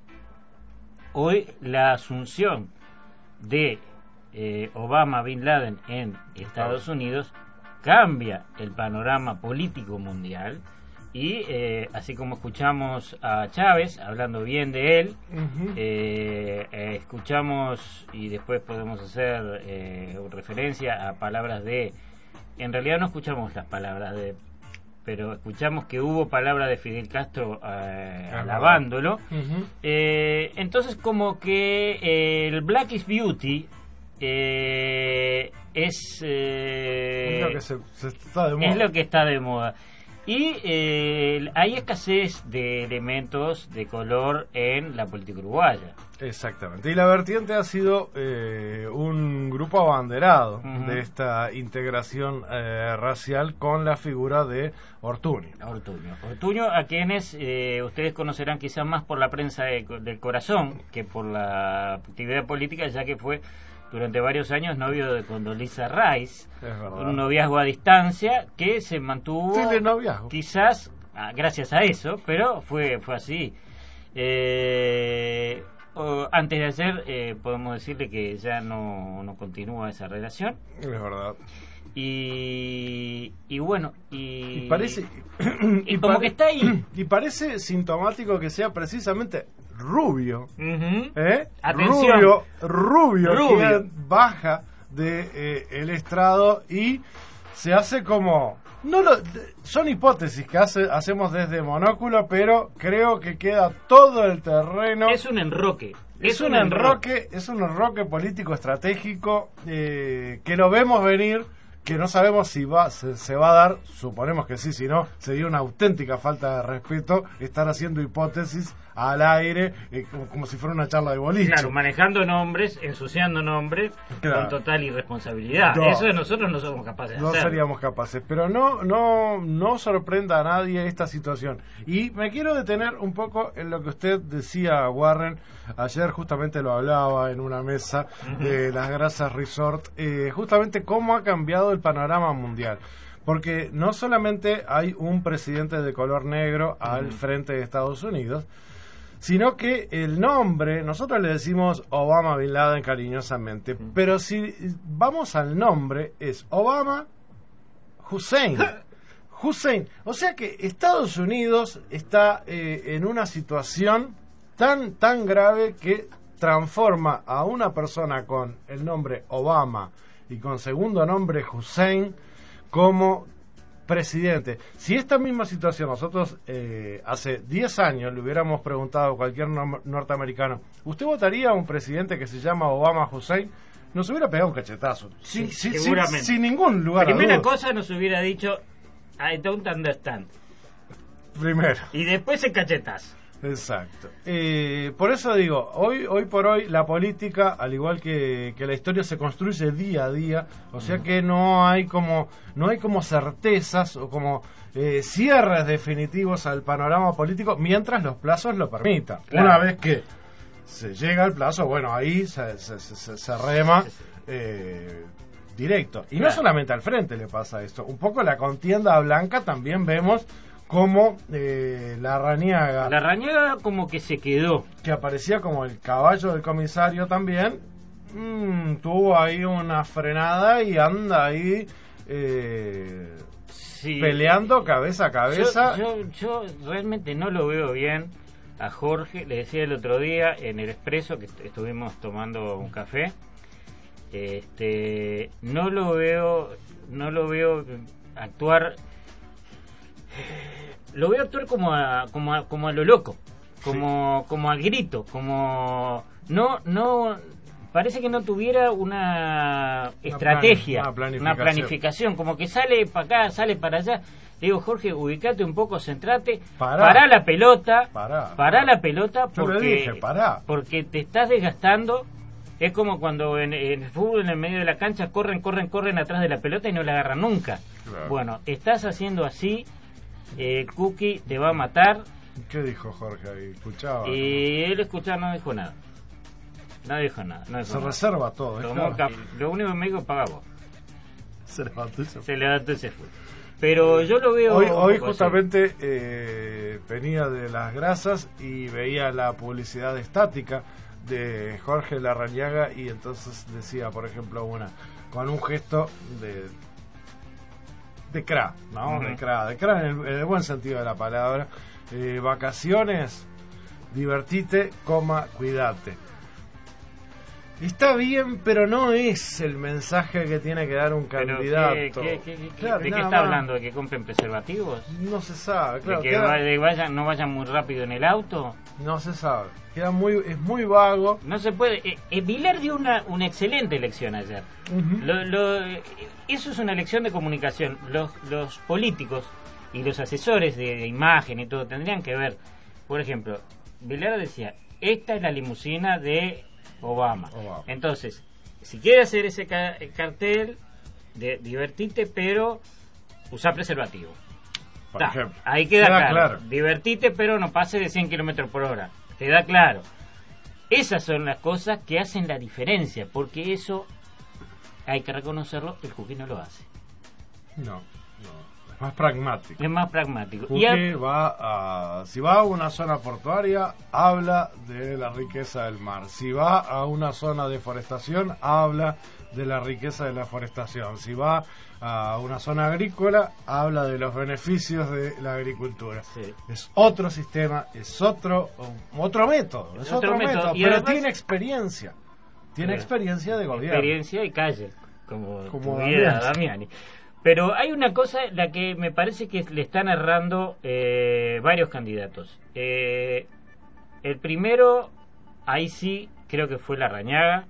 hoy la asunción de eh, Obama Bin Laden en Estados Unidos cambia el panorama político mundial. Y eh, así como escuchamos a Chávez hablando bien de él, uh-huh. eh, eh, escuchamos y después podemos hacer eh, referencia a palabras de... En realidad no escuchamos las palabras de... pero escuchamos que hubo palabras de Fidel Castro eh, alabándolo. Uh-huh. Eh, entonces como que eh, el Black is Beauty eh, es... Eh, es lo que se, se está de moda. Es lo que está de moda. Y eh, hay escasez de elementos de color en la política uruguaya. Exactamente. Y la vertiente ha sido eh, un grupo abanderado uh-huh. de esta integración eh, racial con la figura de Ortuño. Ortuño, Ortuño a quienes eh, ustedes conocerán quizás más por la prensa de, del corazón que por la actividad política, ya que fue durante varios años novio de Condoleezza Rice, un noviazgo a distancia que se mantuvo quizás ah, gracias a eso, pero fue fue así. Eh, o, antes de ayer eh, podemos decirle que ya no, no continúa esa relación. Es verdad. Y, y bueno, y, y parece y, y como pare, que está ahí. Y parece sintomático que sea precisamente Rubio, uh-huh. ¿eh? Atención. Rubio, Rubio, Rubio. que baja de eh, el estrado y se hace como no lo, son hipótesis que hace, hacemos desde Monóculo, pero creo que queda todo el terreno. Es un enroque. Es, es un, un enroque, enroque, es un enroque político estratégico eh, que lo vemos venir, que no sabemos si va se, se va a dar, suponemos que sí, si no sería una auténtica falta de respeto estar haciendo hipótesis al aire eh, como, como si fuera una charla de boliche. Claro, manejando nombres, ensuciando nombres, claro. con total irresponsabilidad. No, eso de nosotros no somos capaces de no hacer. No seríamos capaces, pero no, no, no sorprenda a nadie esta situación. Y me quiero detener un poco en lo que usted decía, Warren. Ayer justamente lo hablaba en una mesa uh-huh. de las Grasas Resort, eh, justamente cómo ha cambiado el panorama mundial. Porque no solamente hay un presidente de color negro uh-huh. al frente de Estados Unidos, sino que el nombre, nosotros le decimos Obama Bin Laden cariñosamente, uh-huh. pero si vamos al nombre, es Obama Hussein. Hussein. O sea que Estados Unidos está eh, en una situación tan tan grave que transforma a una persona con el nombre Obama y con segundo nombre Hussein como presidente. Si esta misma situación nosotros eh, hace diez años le hubiéramos preguntado a cualquier no- norteamericano, ¿usted votaría a un presidente que se llama Obama Hussein? Nos hubiera pegado un cachetazo. Sí, sí, seguramente. Sin, sin ningún lugar a Primera dudas. cosa nos hubiera dicho, I don't understand. Primero. Y después el cachetazo. Exacto. Eh, por eso digo, hoy hoy por hoy la política, al igual que, que la historia, se construye día a día, o sea que no hay como no hay como certezas o como eh, cierres definitivos al panorama político mientras los plazos lo permitan. Claro. Una vez que se llega al plazo, bueno, ahí se, se, se, se rema eh, directo. Y no Claro. solamente al frente le pasa esto, un poco la contienda blanca también vemos como eh, la Larrañaga, La Rañaga como que se quedó. que aparecía como el caballo del comisario también, mmm, tuvo ahí una frenada y anda ahí eh, Sí. peleando cabeza a cabeza. Yo, yo, yo realmente no lo veo bien a Jorge. Le decía el otro día en el Expreso que est- estuvimos tomando un café. Este, no lo veo, no lo veo actuar. Lo veo actuar como a, como a, como a lo loco, como, como al grito, como no, no. Parece que no tuviera una estrategia, una planificación. una planificación, como que sale para acá, sale para allá. Le digo, Jorge, ubicate un poco, centrate, Pará. pará la pelota, Pará, pará pará. la pelota Yo le porque, dije, pará. porque te estás desgastando. Es como cuando en, en el fútbol, en el medio de la cancha, corren, corren, corren atrás de la pelota y no la agarran nunca. Claro. Bueno, estás haciendo así, eh, Cookie te va a matar. ¿Qué dijo Jorge ahí? Escuchaba. Y él escuchaba, no dijo nada. No dijo nada. No dijo Se nada. reserva todo. ¿eh? Tomó Claro. café. Lo único que me dijo, paga vos. Se levantó y se fue. Se levantó y se fue. Pero yo lo veo. Hoy, un hoy poco justamente eh, venía de Las Grasas y veía la publicidad estática de Jorge Larrañaga y entonces decía, por ejemplo, una con un gesto de de cra, ¿no? Ujú. De cra, de cra en el, en el buen sentido de la palabra. Eh, vacaciones, divertite, coma, cuidate. Está bien, pero no es el mensaje que tiene que dar un Pero, candidato. ¿qué- qué- qué- qué- Claro, ¿De qué nada está más. hablando? ¿De que compren preservativos? No se sabe, claro. ¿De que queda- va- de vayan, no vayan muy rápido en el auto? No se sabe. Queda muy, es muy vago. No se puede. Eh, eh, Vilar dio una, una excelente elección ayer. Ujú. Lo- lo- eh, eso es una lección de comunicación. Los, los políticos y los asesores de, de imagen y todo tendrían que ver. Por ejemplo, Vilar decía, esta es la limusina de Obama. Obama. Entonces, si quiere hacer ese ca- cartel, de divertite, pero usar preservativo. Por Ta, ejemplo. ahí queda, Queda claro. claro. Divertite, pero no pase de cien kilómetros por hora. Queda claro. Esas son las cosas que hacen la diferencia, porque eso hay que reconocerlo, el Cookie no lo hace. No, no. Es más pragmático. Es más pragmático. Cookie Y a- va a, si va a una zona portuaria, habla de la riqueza del mar. Si va a una zona de forestación, habla de la riqueza de la forestación. Si va a una zona agrícola, habla de los beneficios de la agricultura. Sí. Es otro sistema, es otro otro método, es, Es otro, otro método, método. Y pero además- tiene experiencia. Tiene Eh, experiencia de gobierno. experiencia y calle, como, Como tuviera Damiani. Damiani. Pero hay una cosa la que me parece que le están errando eh, varios candidatos. Eh, el primero, ahí sí, creo que fue Larrañaga,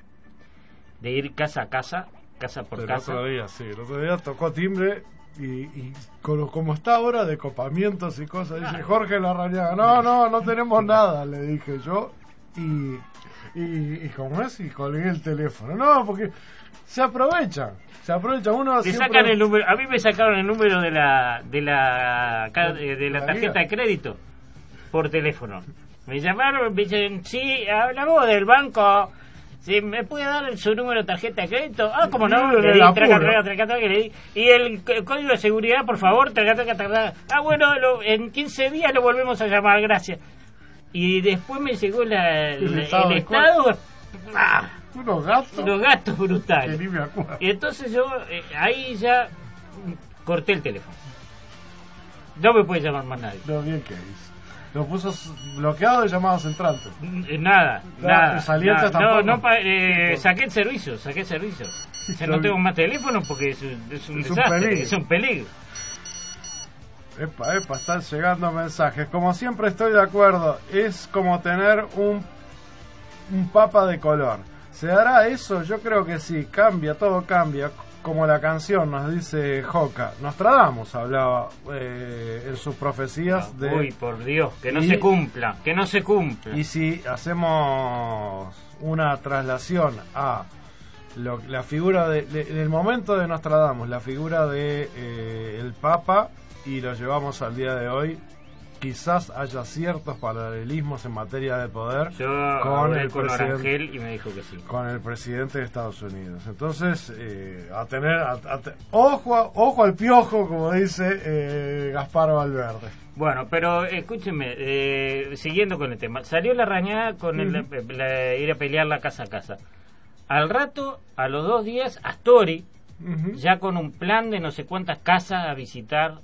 de ir casa a casa, casa por El casa. otro día, sí, el otro día tocó timbre y, y con- como está ahora de copamientos y cosas, dice Claro. Jorge Larrañaga, no, no, no tenemos nada, le dije yo, y, y, y como es, y colgué el teléfono, no, porque se aprovechan, se aprovechan, uno Le siempre- sacan el número, a mí me sacaron el número de la de la ca- de, de la La tarjeta guía. de crédito por teléfono. Me llamaron, me dicen, sí, hablamos del banco. ¿Sí, ¿me puede dar su número de tarjeta de crédito? Ah, como no, En le el di, apuro. traca, traca, traca, traca, le di. Y el c- código de seguridad, por favor, traca, traca, traca. Ah, bueno, lo- en quince días lo volvemos a llamar, gracias. Y después me llegó la, El la- estado el de estado, ah, unos gastos los gastos que brutales. ni me acuerdo. Y entonces yo eh, ahí ya mm, corté el teléfono. No me puede llamar más nadie. Lo bien que hizo. Lo puso s- bloqueado de llamados entrantes. Mm, eh, Nada, No, nada. salientes nada. No, tampoco. no, pa- eh, saqué el servicio, saqué el servicio. O sea, no tengo más teléfono porque es, un- es un Es un desastre, peligro. es un peligro. Epa, epa, están llegando mensajes. Como siempre estoy de acuerdo, es como tener un, un papa de color. ¿Se dará eso? Yo creo que sí, cambia, todo cambia. Como la canción nos dice Joca. Nostradamus hablaba eh, en sus profecías de... Uy, por Dios, que no y, se cumpla, que no se cumpla. Y si hacemos una traslación a lo, la figura de, de, del momento de Nostradamus, la figura de eh, el Papa, y lo llevamos al día de hoy, quizás haya ciertos paralelismos en materia de poder. Yo con hablé el con presidente, Orangel y me dijo que sí. con el presidente de Estados Unidos. Entonces, eh, a tener a, a te, ojo, a, ojo al piojo, como dice eh, Gaspar Valverde. Bueno, pero escúchenme, eh, siguiendo con el tema, salió la rañada con el, uh-huh. la, la, ir a pelear la casa a casa. Al rato, a los dos días, Astori, uh-huh. ya con un plan de no sé cuántas casas a visitar.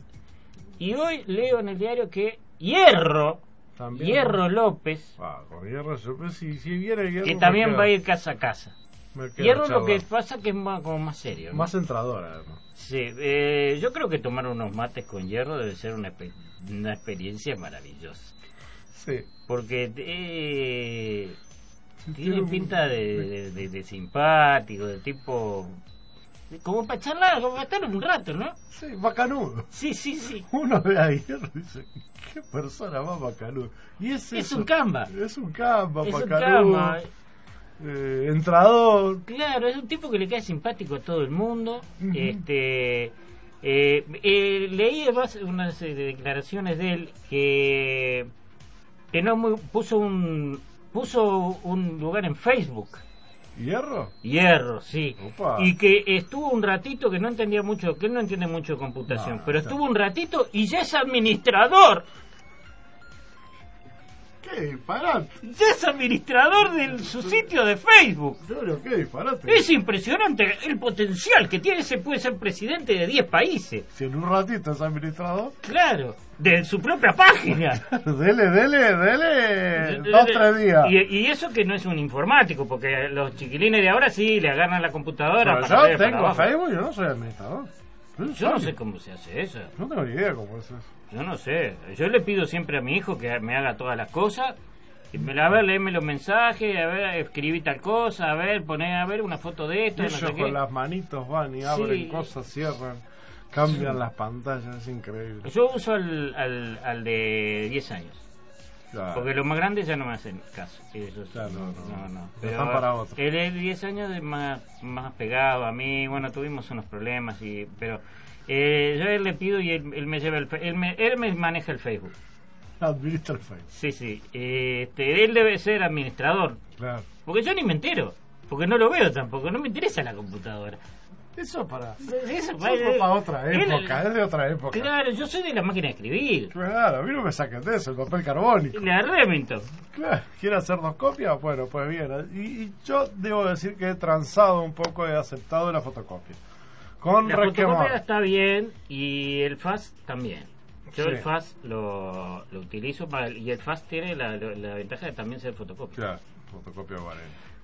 Y hoy leo en el diario que Hierro, también, Hierro ¿no? López, ah, con Hierro López, si, si viene Hierro, que también va a ir casa a casa. Hierro lo que pasa que es más, como más serio, ¿no? Más entradora, ¿no? Sí, eh, yo creo que tomar unos mates con Hierro debe ser una, una experiencia maravillosa. Sí. Porque eh, sí, tiene pinta de, de, de, de simpático, de tipo... Como para charlar, como para estar un rato, ¿no? Sí, bacanudo. Sí, sí, sí. Uno ve a Hierro y dice, qué persona más bacanudo. Y es, es eso, un camba. Es un camba, es bacanudo. Un camba. Eh, entrador. Claro, es un tipo que le cae simpático a todo el mundo. Uh-huh. Este eh, eh, leí además unas eh, declaraciones de él que, que no muy, puso un puso un lugar en Facebook. ¿Hierro? Hierro, sí. Opa. Y que estuvo un ratito, que no entendía mucho, que él no entiende mucho de computación, no, pero está... estuvo un ratito y ya es administrador. ¡Qué disparate! Ya es administrador de su sitio de Facebook. Pero qué disparate. Es impresionante el potencial que tiene. Ese puede ser presidente de diez países. Si en un ratito es administrador. Claro, de su propia página. dele, dele, dele. Dos, tres días. Y, y eso que no es un informático, porque los chiquilines de ahora sí le agarran la computadora. Pero para yo tengo Facebook y yo no soy administrador. Yo no sé cómo se hace eso. No tengo ni idea cómo es eso. Yo no sé. Yo le pido siempre a mi hijo que me haga todas las cosas. Y me la, a ver, léeme los mensajes, a ver, escribí tal cosa, a ver, poné a ver una foto de esto. Y ellos no sé con qué. las manitos van y abren sí. cosas, cierran, cambian sí. las pantallas, es increíble. Yo uso al, al, al de diez años. Claro. Porque los más grandes ya no me hacen caso. Eso es, claro, no, no, no, no. Pero están para otro. El de diez años es más, más pegado a mí. Bueno, tuvimos unos problemas, y pero eh, yo a él le pido y él, él me lleva el él me, él me maneja el Facebook. Administra el Facebook. Sí, sí. Este, él debe ser administrador. Claro. Porque yo ni me entero. Porque no lo veo tampoco. No me interesa la computadora. Eso para, eso para, eso para otra época, él, es de otra época. Claro, yo soy de la máquina de escribir. Claro, a mí no me saquen de eso, el papel carbónico. La Remington. Claro, ¿quiere hacer dos copias? Bueno, pues bien. Y, y yo debo decir que he transado un poco, he aceptado la fotocopia. Con la resquemor. fotocopia está bien y el F A S también. Yo sí. el F A S lo, lo utilizo para, y el F A S tiene la, la, la ventaja de también ser fotocopia. Claro, fotocopia vale.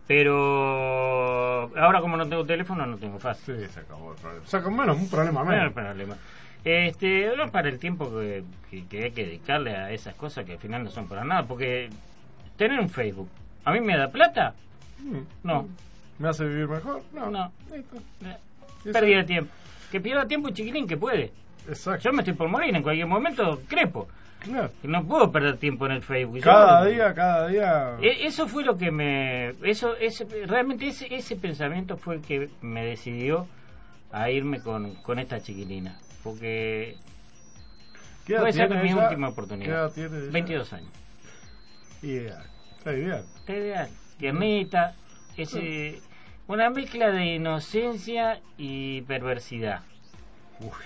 Pero ahora como no tengo teléfono no tengo F A S. Sí, se acabó el problema. O sea, con menos, un problema menos. Bueno, problema. Este, no para el tiempo que, que, que hay que dedicarle a esas cosas que al final no son para nada, porque tener un Facebook, ¿a mí me da plata? Mm. No. ¿Me hace vivir mejor? No. No. Pérdida de tiempo. Que pierda tiempo el chiquilín que puede. Exacto. Yo me estoy por morir, en cualquier momento crepo. Claro. No puedo perder tiempo en el Facebook. Cada Yo, día, cada día. Eso fue lo que me... eso ese, Realmente ese, ese pensamiento fue el que me decidió a irme con, con esta chiquilina. Porque puede ser mi ella? última oportunidad. ¿Qué edad tiene ella? veintidós años. Ideal. Está ideal. Está ideal. Tiernita. Es eh, una mezcla de inocencia y perversidad. Uf.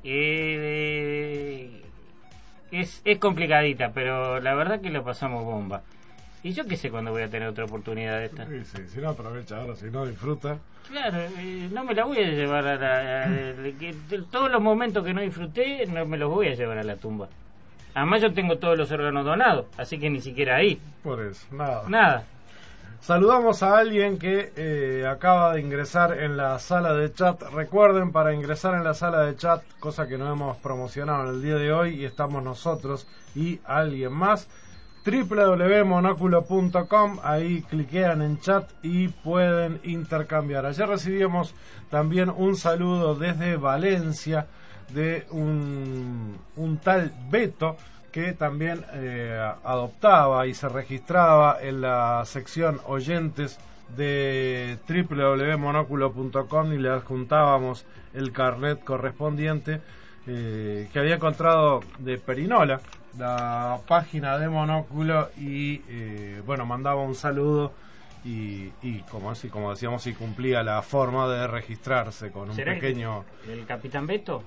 Eh, es, es complicadita, pero la verdad que lo pasamos bomba. Y yo qué sé cuándo voy a tener otra oportunidad de esta. Sí, sí, si no aprovecha ahora, si no disfruta. Claro, eh, no me la voy a llevar a la... A, a, que, todos los momentos que no disfruté, no me los voy a llevar a la tumba. Además yo tengo todos los órganos donados, así que ni siquiera ahí. Por eso, nada. Nada. Saludamos a alguien que eh, acaba de ingresar en la sala de chat. Recuerden, para ingresar en la sala de chat, cosa que no hemos promocionado en el día de hoy, y estamos nosotros y alguien más, doble u doble u doble u punto monóculo punto com. Ahí cliquean en chat y pueden intercambiar. Ayer recibimos también un saludo desde Valencia de un, un tal Beto, que también eh, adoptaba y se registraba en la sección oyentes de doble u doble u doble u punto monóculo punto com, y le adjuntábamos el carnet correspondiente eh, que había encontrado de Perinola, la página de Monóculo, y eh, bueno, mandaba un saludo y, y como así, como decíamos, y cumplía la forma de registrarse con un ¿Será pequeño... el, el Capitán Beto?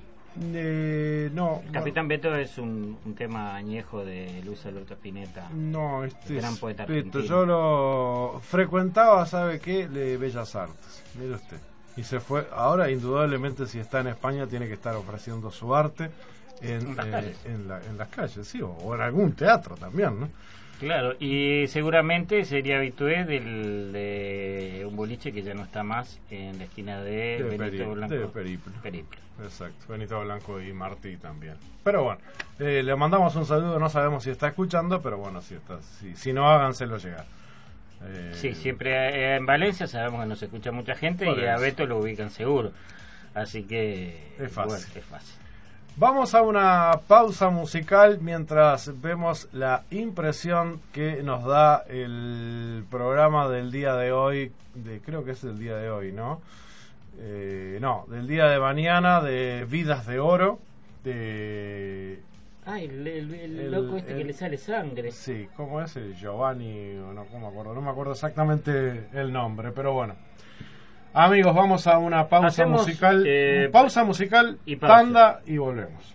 Eh, no, el Capitán Beto es un, un tema añejo de Luis Alberto Spinetta. No, este gran es poeta Beto. argentino. Yo lo frecuentaba, ¿sabe qué? De Bellas Artes, mire usted. Y se fue. Ahora, indudablemente, si está en España, tiene que estar ofreciendo su arte en, en, las, eh, calles. en, la, en las calles, sí, o, o en algún teatro también, ¿no? Claro, y seguramente sería habitué del, de un boliche que ya no está más en la esquina de, De Benito Peri- Blanco. de Periplo. Periplo. Exacto, Benito Blanco y Martí también. Pero bueno, eh, le mandamos un saludo, no sabemos si está escuchando, pero bueno, si está, si, si no, háganselo llegar. Eh, Sí, siempre en Valencia sabemos que nos escucha mucha gente y a eso. Beto lo ubican seguro. Así que Es fácil. bueno, es fácil. Vamos a una pausa musical mientras vemos la impresión que nos da el programa del día de hoy, de creo que es el día de hoy, ¿no? Eh, no, del día de mañana, de Vidas de Oro, de... Ah, el, el- el El- loco este el- que le sale sangre. Sí, ¿cómo es? El Giovanni, o no, ¿cómo me acuerdo? No me acuerdo exactamente el nombre, pero bueno. Amigos, vamos a una pausa Hacemos, musical, eh, pausa musical, y pausa. tanda y volvemos.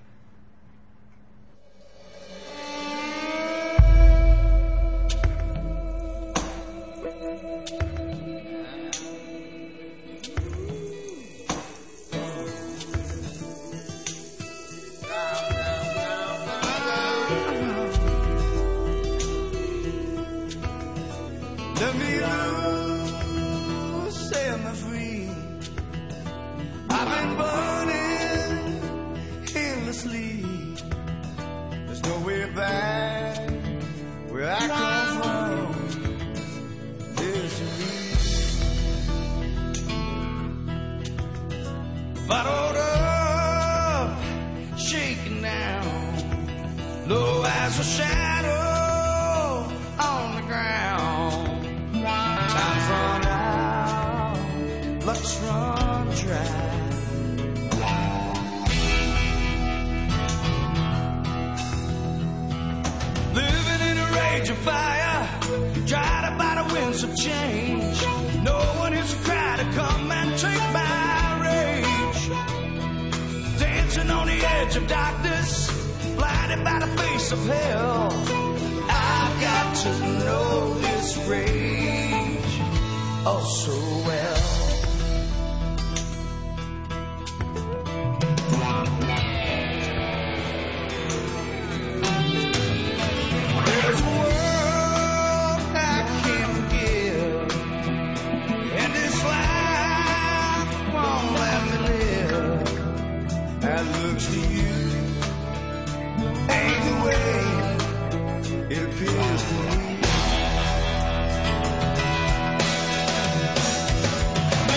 Let me loose, set me free. I've been burning endlessly. There's no way back where I come from. Misery. Bottled up, shaken down, low as a shadow on the ground. Time's run out, luck's run dry. Living in a rage of fire, tried by the winds of change. No one is a cry to come and take my rage. Dancing on the edge of darkness, blinded by the face of hell. I've got to know this rage oh so well. There's a world I can't forgive, and this life won't let me live. That looks to you ain't the way it appears to me.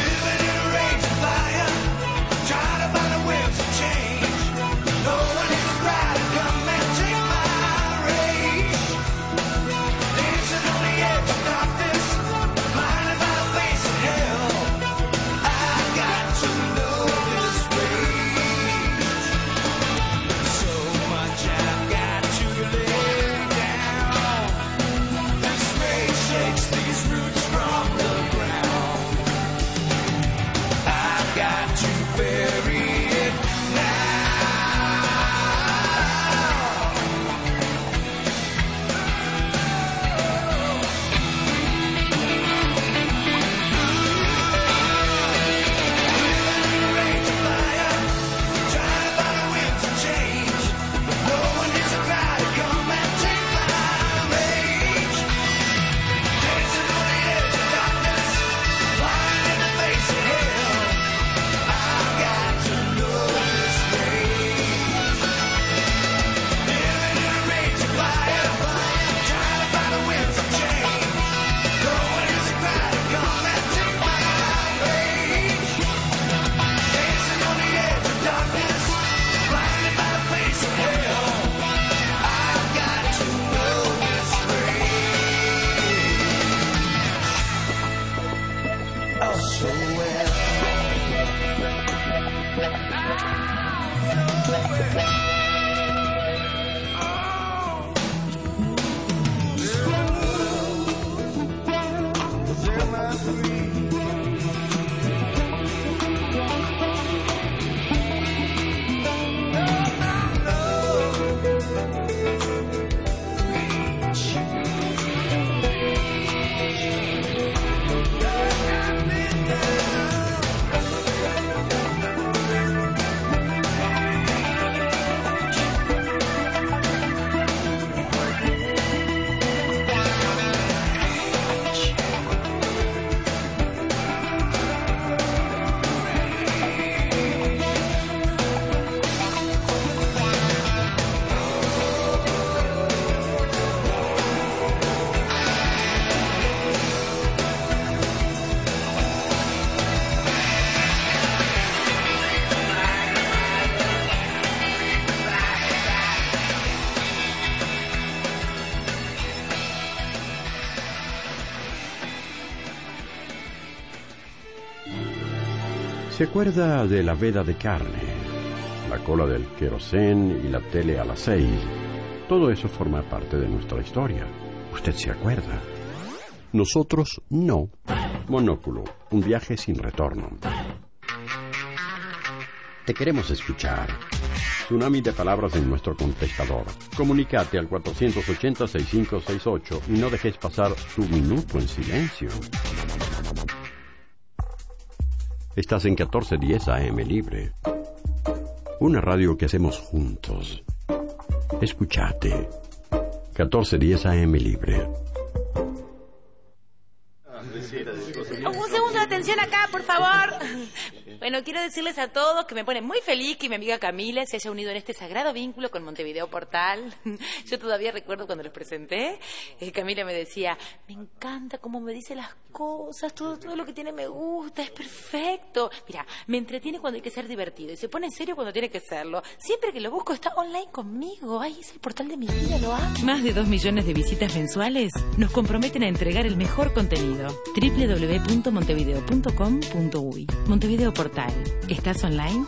¿Se acuerda de la veda de carne, la cola del querosén y la tele a las seis? Todo eso forma parte de nuestra historia. ¿Usted se acuerda? Nosotros no. Monóculo, un viaje sin retorno. Te queremos escuchar. Tsunami de palabras en nuestro contestador. Comunícate al cuatrocientos ochenta, sesenta y cinco sesenta y ocho y no dejes pasar tu minuto en silencio. Estás en catorce diez A M Libre. Una radio que hacemos juntos. Escuchate. catorce diez A M Libre. Un segundo de atención acá, por favor. Bueno, quiero decirles a todos que me pone muy feliz que mi amiga Camila se haya unido en este sagrado vínculo con Montevideo Portal. Yo todavía recuerdo cuando los presenté, eh, Camila me decía, me encanta cómo me dice las cosas, todo, todo lo que tiene me gusta, es perfecto. Mira, me entretiene cuando hay que ser divertido y se pone en serio cuando tiene que serlo. Siempre que lo busco está online conmigo. Ay, es el portal de mi vida, lo amo. Más de dos millones de visitas mensuales nos comprometen a entregar el mejor contenido. doble u doble u doble u punto montevideo punto com punto uy. Montevideo Portal. ¿Estás online?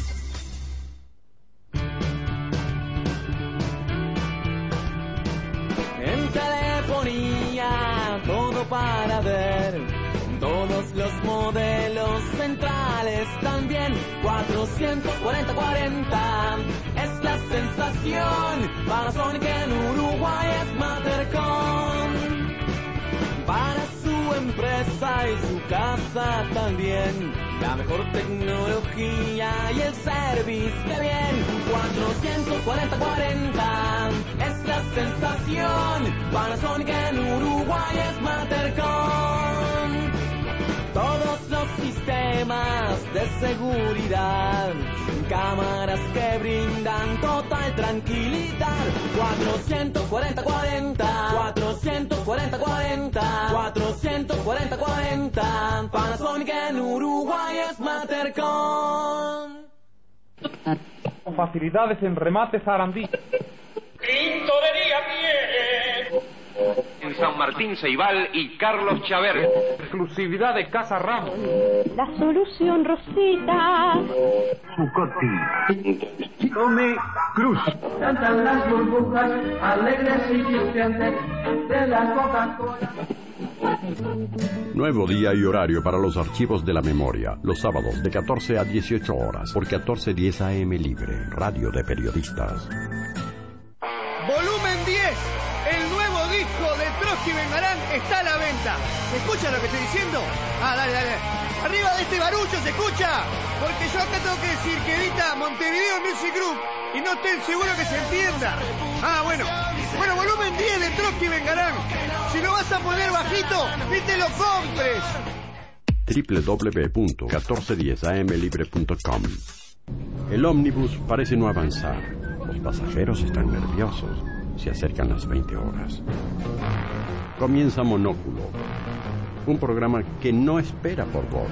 En telefonía, todo para ver. Todos los modelos centrales también. cuatrocientos cuarenta cuarenta es la sensación. Panasonic en Uruguay es Matercom. Para su empresa y su casa también. La mejor tecnología y el service de bien. cuatrocientos cuarenta cuarenta es la sensación. Panasonic en Uruguay es Matercom. Todos los sistemas de seguridad, cámaras que brindan total tranquilidad. cuatrocientos cuarenta cuarenta, cuatrocientos cuarenta cuarenta, cuatrocientos cuarenta cuarenta. Panasonic en Uruguay es Matercom. Facilidades en remates Sarandí. Quinto de día bien. En San Martín Ceibal y Carlos Chaver. Exclusividad de Casa Ramos. La solución Rosita. Zucotti. Tome Cruz. Cantan las burbujas alegres y chispeantes de la Coca-Cola. Nuevo día y horario para los archivos de la memoria. Los sábados de catorce a dieciocho horas por catorce diez A M Libre. Radio de Periodistas. Volumen diez. El nuevo disco de Trotsky Vengarán está a la venta. ¿Se escucha lo que estoy diciendo? Ah, dale, dale. Arriba de este barullo, ¿se escucha? Porque yo acá tengo que decir que edita Montevideo Music Group y no estoy seguro que se entienda. Ah, bueno. Bueno, volumen diez de Trotsky Vengarán. Si lo vas a poner bajito, ni te lo compres. doble u doble u doble u punto catorce diez A M libre punto com. El ómnibus parece no avanzar. Los pasajeros están nerviosos. Se acercan las veinte horas. Comienza Monóculo, un programa que no espera por vos.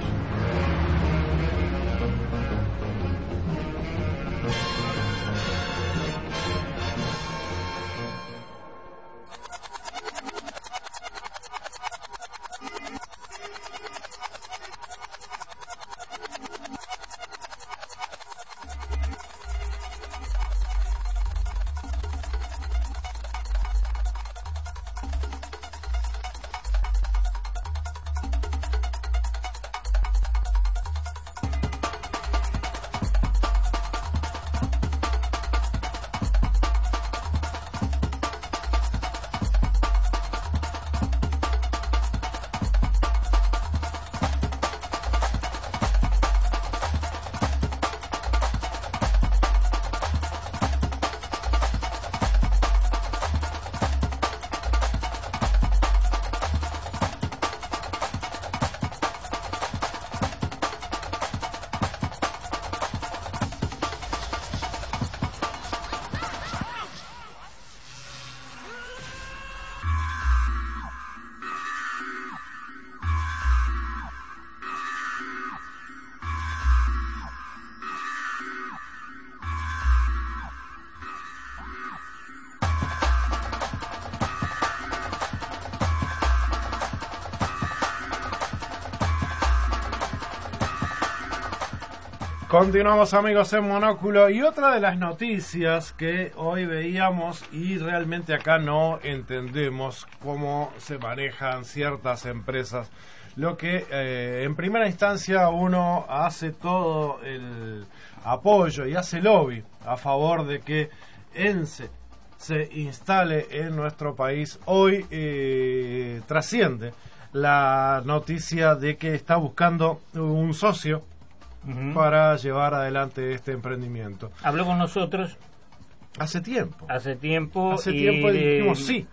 Continuamos, amigos, en Monóculo. Y otra de las noticias que hoy veíamos, y realmente acá no entendemos cómo se manejan ciertas empresas, lo que eh, en primera instancia uno hace todo el apoyo y hace lobby a favor de que ENCE se instale en nuestro país. Hoy eh, trasciende la noticia de que está buscando un socio Uh-huh. para llevar adelante este emprendimiento. Habló con nosotros hace tiempo. Hace tiempo. Hace y tiempo y dijimos sí.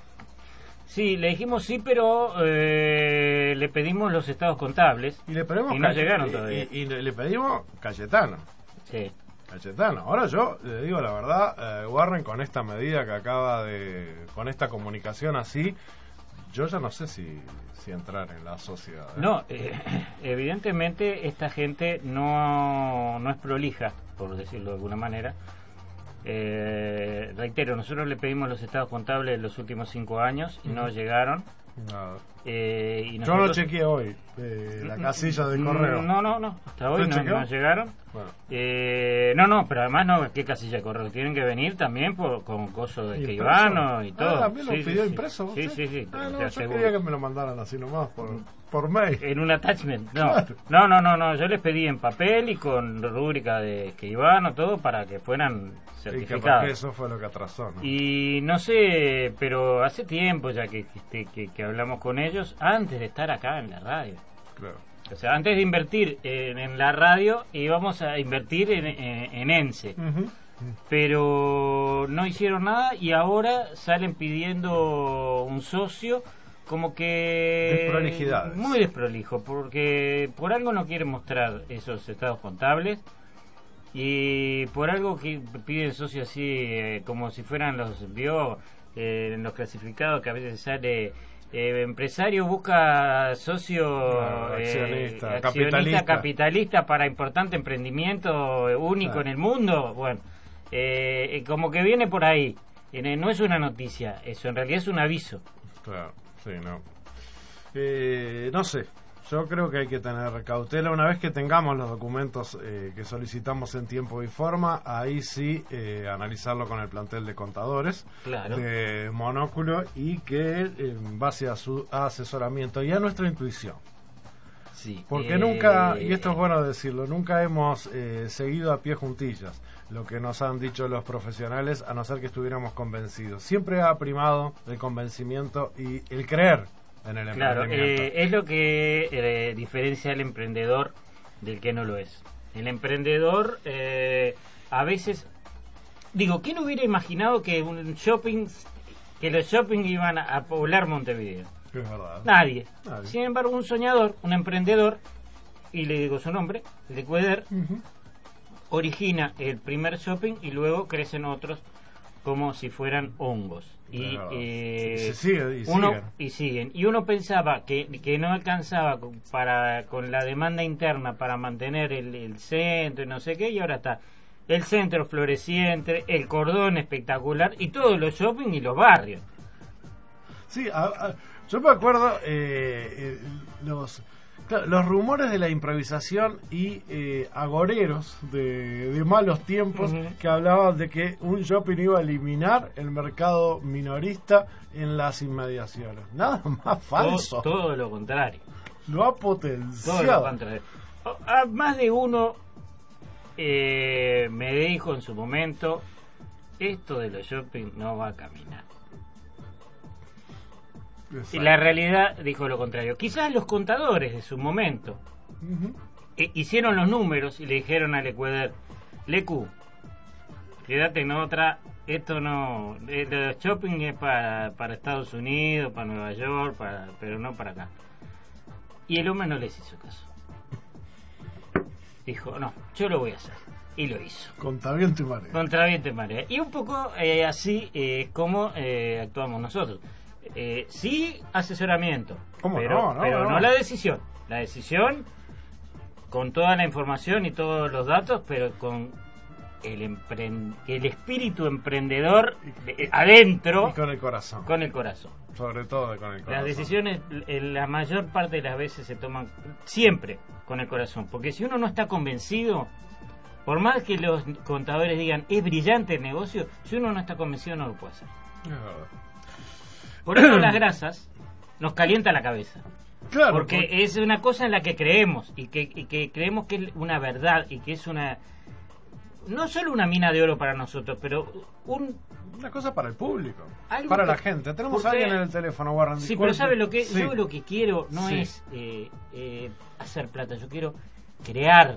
Sí, le dijimos sí, pero eh, le pedimos los estados contables. Y le pedimos y no Cay- llegaron y, todavía. Y, y le pedimos Cayetano. Sí. Cayetano. Ahora yo le digo la verdad, eh, Warren, con esta medida que acaba de, con esta comunicación así, yo ya no sé si, si entrar en la sociedad. ¿eh? No, eh, evidentemente esta gente no, no es prolija, por decirlo de alguna manera. Eh, reitero, nosotros le pedimos los estados contables de los últimos cinco años y uh-huh. no llegaron. Nada. Eh, y nosotros... Yo lo chequeé hoy, eh, la casilla de correo. No, no, no, hasta hoy no, no llegaron. Bueno. Eh, no, no, pero además no, ¿qué casilla de correo? Tienen que venir también por, con coso de Escribano y todo. Ah, ¿también lo sí, pidió sí, impreso? Sí, sí, sí. Ah, no, yo seguro. Quería que me lo mandaran así nomás, por, por mail. En un attachment, no. Claro. No, no, no, no, yo les pedí en papel y con rúbrica de Escribano, todo, para que fueran certificados. Y que eso fue lo que atrasó, ¿no? Y no sé, pero hace tiempo ya que, que, que, que hablamos con ellos, antes de estar acá en la radio. Claro. O sea, antes de invertir en, en la radio, íbamos a invertir en, en, en ENCE. Uh-huh. Pero no hicieron nada y ahora salen pidiendo un socio como que... Desprolijidades. Muy desprolijo, porque por algo no quieren mostrar esos estados contables y por algo que piden socios así, eh, como si fueran los, vio, eh, en los clasificados que a veces sale... Eh, empresario busca socio no, accionista, eh, accionista capitalista. capitalista para importante emprendimiento único claro. en el mundo. Bueno, eh, como que viene por ahí. Eh, no es una noticia, eso en realidad es un aviso. Claro, sí, no. Eh, no sé. Yo creo que hay que tener cautela. Una vez que tengamos los documentos eh, que solicitamos en tiempo y forma, ahí sí eh, analizarlo con el plantel de contadores claro. de Monóculo y que en base a su asesoramiento y a nuestra intuición. Sí. Porque eh... nunca, y esto es bueno decirlo, nunca hemos eh, seguido a pie juntillas lo que nos han dicho los profesionales, a no ser que estuviéramos convencidos. Siempre ha primado el convencimiento y el creer en el claro, emprendimiento. Eh, es lo que eh, diferencia al emprendedor del que no lo es. El emprendedor eh, a veces, digo, ¿quién hubiera imaginado que un shopping, que los shopping iban a, a poblar Montevideo? Es verdad. Nadie. Nadie. Sin embargo, un soñador, un emprendedor, y le digo su nombre, de Cueder, uh-huh. origina el primer shopping y luego crecen otros como si fueran hongos. Y, eh, se sigue, y uno siguen. y siguen y uno pensaba que, que no alcanzaba con, para con la demanda interna para mantener el, el centro y no sé qué, y ahora está el centro floreciente, el cordón espectacular y todos los shopping y los barrios. Sí, a, a, yo me acuerdo eh, eh, los claro, los rumores de la improvisación y eh, agoreros de, de malos tiempos uh-huh. que hablaban de que un shopping iba a eliminar el mercado minorista en las inmediaciones. Nada más falso. Todo, todo lo contrario. Lo ha potenciado. Todo lo contrario. A más de uno eh, me dijo en su momento, esto de los shopping no va a caminar. Exacto. Y la realidad dijo lo contrario. Quizás los contadores de su momento uh-huh. eh, hicieron los números y le dijeron a Lecueder, Lecu, quédate en otra, esto no, el shopping es para, para Estados Unidos, para Nueva York, para, pero no para acá. Y el hombre no les hizo caso. Dijo, no, yo lo voy a hacer. Y lo hizo. Contra viento y marea. Contra viento y marea. Y un poco eh, así es eh, como eh, actuamos nosotros. Eh, sí, asesoramiento, ¿Cómo pero, no, no, pero no. no la decisión. La decisión con toda la información y todos los datos, pero con el empren- el espíritu emprendedor de- adentro Y con el corazón. con el corazón. Sobre todo con el corazón. Las decisiones, en la mayor parte de las veces se toman siempre con el corazón, porque si uno no está convencido, por más que los contadores digan es brillante el negocio, si uno no está convencido no lo puede hacer. Es verdad. Por eso las grasas nos calienta la cabeza. Claro, porque porque- es una cosa en la que creemos y que, y que creemos que es una verdad y que es una no solo una mina de oro para nosotros, pero un una cosa para el público, algo para que- la gente. Tenemos a porque- alguien en el teléfono, Warren. Sí, disculpe. pero sabe lo que Sí. yo lo que quiero no Sí. es eh, eh, hacer plata, yo quiero crear.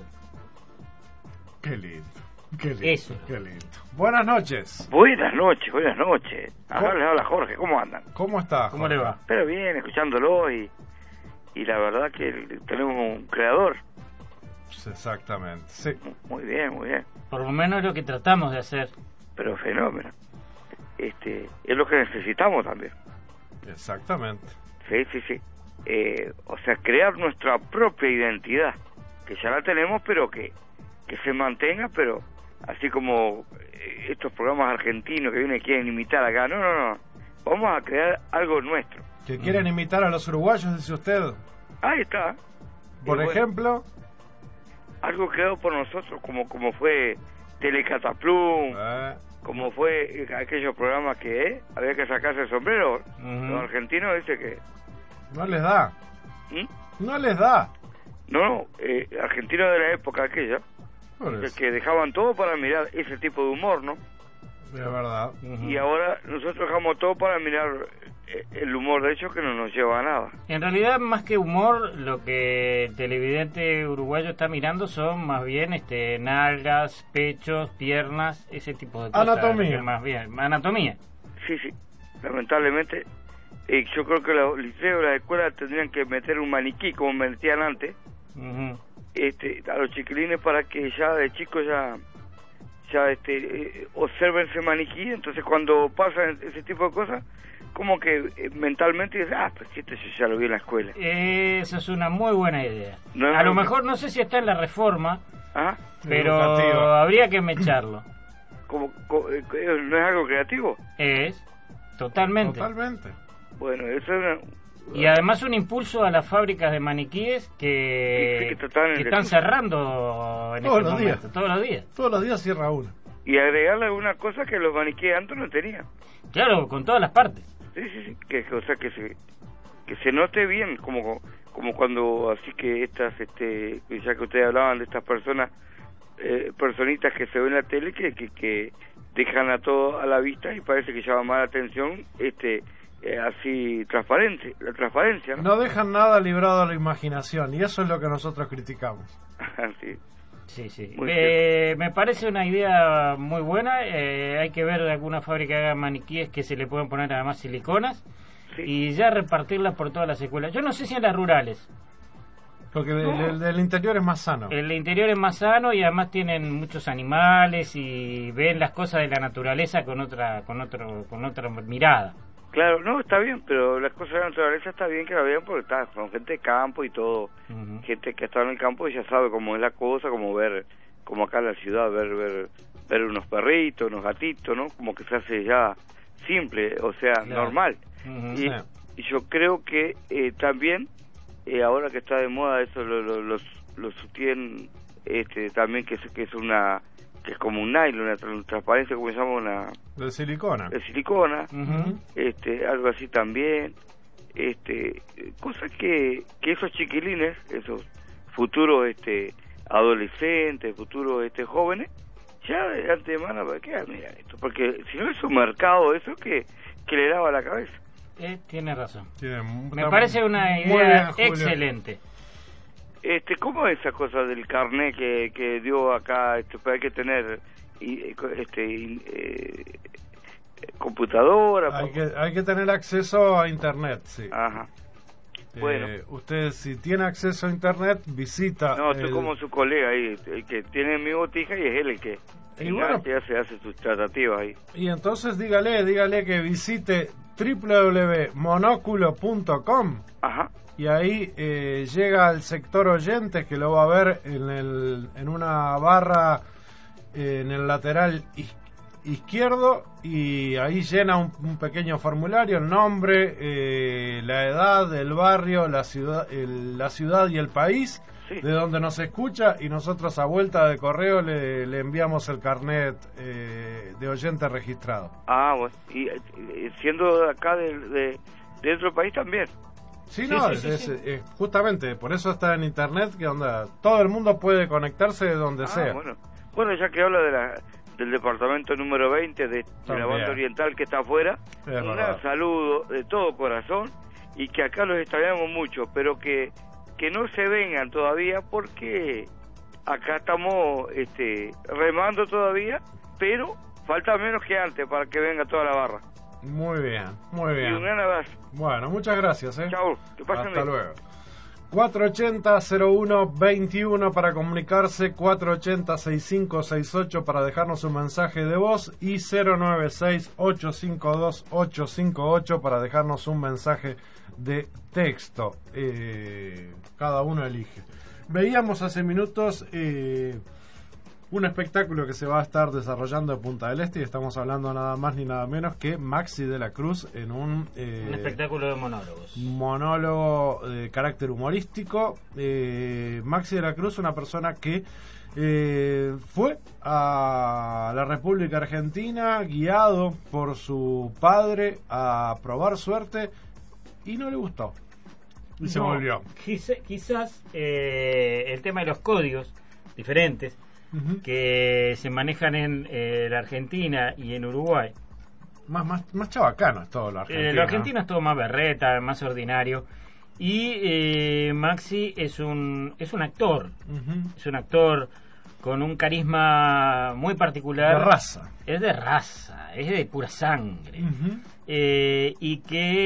Qué lindo. Qué lindo. Eso. Qué lindo. Buenas noches. Buenas noches, buenas noches. Acá les habla Jorge, ¿cómo andan? ¿Cómo está? ¿Cómo le va? Pero bien, escuchándolo y, y la verdad que tenemos un creador. Exactamente. Sí. Muy bien, muy bien. Por lo menos es lo que tratamos de hacer. Pero fenómeno. Este, es lo que necesitamos también. Exactamente. Sí, sí, sí. Eh, o sea, crear nuestra propia identidad, que ya la tenemos, pero que, que se mantenga, pero así como eh, estos programas argentinos que vienen y quieren imitar acá. No, no, no. Vamos a crear algo nuestro. ¿Que quieren imitar a los uruguayos, dice usted? Ahí está. Por Y bueno, ejemplo... algo creado por nosotros, como como fue Telecataplum, Eh, como fue eh, aquellos programas que eh, había que sacarse el sombrero. Ujú. Los argentinos dice que... no les da. ¿Mm? No les da. No, no, eh, argentinos de la época aquella, Por dice eso. que dejaban todo para mirar ese tipo de humor, ¿no? Es verdad. Y ahora nosotros dejamos todo para mirar eh, el humor de ellos que no nos lleva a nada. En realidad, más que humor, lo que el televidente uruguayo está mirando son más bien este nalgas, pechos, piernas, ese tipo de cosas. Anatomía. Que Más bien, anatomía. Sí, sí, lamentablemente eh, yo creo que los liceos, las escuelas tendrían que meter un maniquí como metían antes, Ujú. este, a los chiquilines para que ya de chicos ya ya este eh, observen ese maniquí. Entonces cuando pasan ese tipo de cosas, como que eh, mentalmente dicen, ah, pues esto yo ya lo vi en la escuela. Esa es una muy buena idea. No es a lo algo que- mejor no sé si está en la reforma, ¿Ah? pero Educativo. habría que mecharlo. Como, co- eh, ¿no es algo creativo? Es totalmente. Totalmente. Bueno, eso es una... Y además un impulso a las fábricas de maniquíes que, Sí, sí, que están en que el están desuso. cerrando en Todos este los momento, días. todos los días. Todos los días cierra uno. Y agregarle alguna cosa que los maniquíes antes no tenían. Claro, con todas las partes. Sí, sí, sí, que, que, o sea, que se que se note bien, como como cuando, así que estas, este, ya que ustedes hablaban de estas personas, eh, personitas que se ven en la tele, que, que, que dejan a todo a la vista y parece que llama más la atención, este, eh, así, transparente, la transparencia, ¿no? No dejan nada librado a la imaginación, y eso es lo que nosotros criticamos. Sí. Sí, sí. Muy Eh, me parece una idea muy buena. Eh, hay que ver de alguna fábrica que haga maniquíes que se le pueden poner además siliconas y ya repartirlas por todas las escuelas. Yo no sé si en las rurales. Porque el, el del interior es más sano. El interior es más sano y además tienen muchos animales y ven las cosas de la naturaleza con otra con otro con otra mirada. Claro, no, está bien, pero las cosas de la naturaleza está bien que la vean porque está con gente de campo y todo, Ujú. gente que está en el campo y ya sabe cómo es la cosa, como ver, como acá en la ciudad, ver ver ver unos perritos, unos gatitos, ¿no? Como que se hace ya simple, o sea, Claro. normal. Ujú. Y, Sí. y yo creo que eh, también, eh, ahora que está de moda eso, lo, lo, los, los sutién, este, también que es, que es una, que es como un nylon, una tra- transparencia, como se llama, una... De silicona. de silicona, Ujú. este, algo así también, este, cosas que, que esos chiquilines, esos futuros, este, adolescentes, futuros, este, jóvenes, ya de antemano, ¿para qué? Mira esto, porque si no es un mercado eso que, que le lava la cabeza. Eh, tiene razón. Tiene- Me está parece una muy idea bien, Julio. excelente. Este, ¿cómo es esa cosa del carnet que, que dio acá? Este, pues hay que tener, y, este, y, eh, computadora. Hay que, hay que tener acceso a internet, sí. Ajá. Eh, Bueno. usted, si tiene acceso a internet, visita. No, estoy el- como su colega ahí, el que tiene mi botija y es él el que, Y el bueno. que hace, hace sus tratativas ahí. Y entonces dígale, dígale que visite doble u doble u doble u punto monóculo punto com. Ajá. Y ahí eh, llega al sector oyentes, que lo va a ver en, el, en una barra eh, en el lateral izquierdo izquierdo y ahí llena un, un pequeño formulario, el nombre, eh, la edad, el barrio, la ciudad, el, la ciudad y el país sí. de donde nos escucha, y nosotros a vuelta de correo le, le enviamos el carnet eh, de oyente registrado. Ah, bueno, y, y siendo de acá de, de, de otro país también. Sí, no, sí, sí, es, sí, es, sí. Es, justamente por eso está en internet, que onda, todo el mundo puede conectarse de donde ah, sea. Bueno. bueno, ya que habla de la del departamento número veinte de, de la banda oriental que está afuera, un gran saludo de todo corazón, y que acá los extrañamos mucho, pero que que no se vengan todavía, porque acá estamos este, remando todavía, pero falta menos que antes para que venga toda la barra. Muy bien, muy bien. Y un gran abrazo. Bueno, muchas gracias. ¿eh? Chau, que pasen Hasta bien. luego. cuatro ochenta, cero uno, veintiuno para comunicarse, cuatro ochenta, sesenta y cinco sesenta y ocho para dejarnos un mensaje de voz y cero nueve seis, ocho cinco dos, ocho cinco ocho para dejarnos un mensaje de texto. Eh, cada uno elige. Veíamos hace minutos eh, un espectáculo que se va a estar desarrollando en Punta del Este, y estamos hablando nada más ni nada menos que Maxi de la Cruz en un... Eh, un espectáculo de monólogos. Monólogo de carácter humorístico. Eh, Maxi de la Cruz, una persona que eh, fue a la República Argentina guiado por su padre a probar suerte y no le gustó. Y no, se volvió. Quizá, quizás eh, el tema de los códigos diferentes Uh-huh. que se manejan en eh, la Argentina y en Uruguay. Más, más, más chabacano es todo lo argentino. Eh, lo argentino es todo más berreta, más ordinario. Y eh, Maxi es un es un actor. Uh-huh. Es un actor con un carisma muy particular. De raza. Es de raza, es de pura sangre. Uh-huh. Eh, y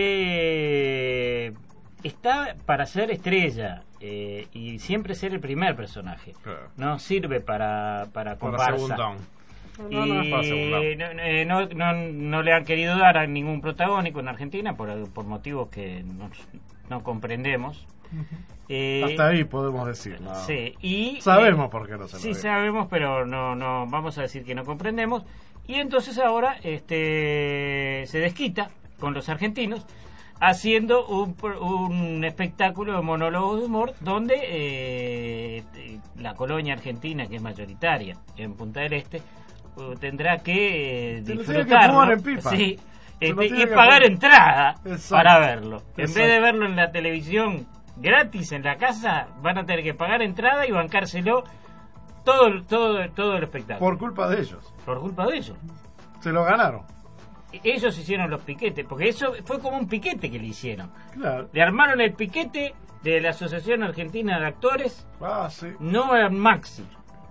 que está para ser estrella. Eh, y siempre ser el primer personaje, claro. No sirve para para comparsa. No, y no, no, no, no le han querido dar a ningún protagónico en Argentina por, por motivos que no, no comprendemos. Uh-huh. eh, Hasta ahí podemos decir. No. Sí, y sabemos eh, por qué no se lo Sí, digo. sabemos, pero no, no vamos a decir que no comprendemos. Y entonces ahora este se desquita con los argentinos, haciendo un, un espectáculo de monólogos de humor donde eh, la colonia argentina, que es mayoritaria en Punta del Este, uh, tendrá que eh, disfrutarlo sí, este, y pagar poner. entrada Exacto. para verlo. Exacto. En vez de verlo en la televisión gratis en la casa, van a tener que pagar entrada y bancárselo todo, todo, todo el espectáculo. Por culpa de ellos. Por culpa de ellos. Se lo ganaron. Ellos hicieron los piquetes, porque eso fue como un piquete que le hicieron. Claro. Le armaron el piquete de la Asociación Argentina de Actores, ah, sí. no a Maxi.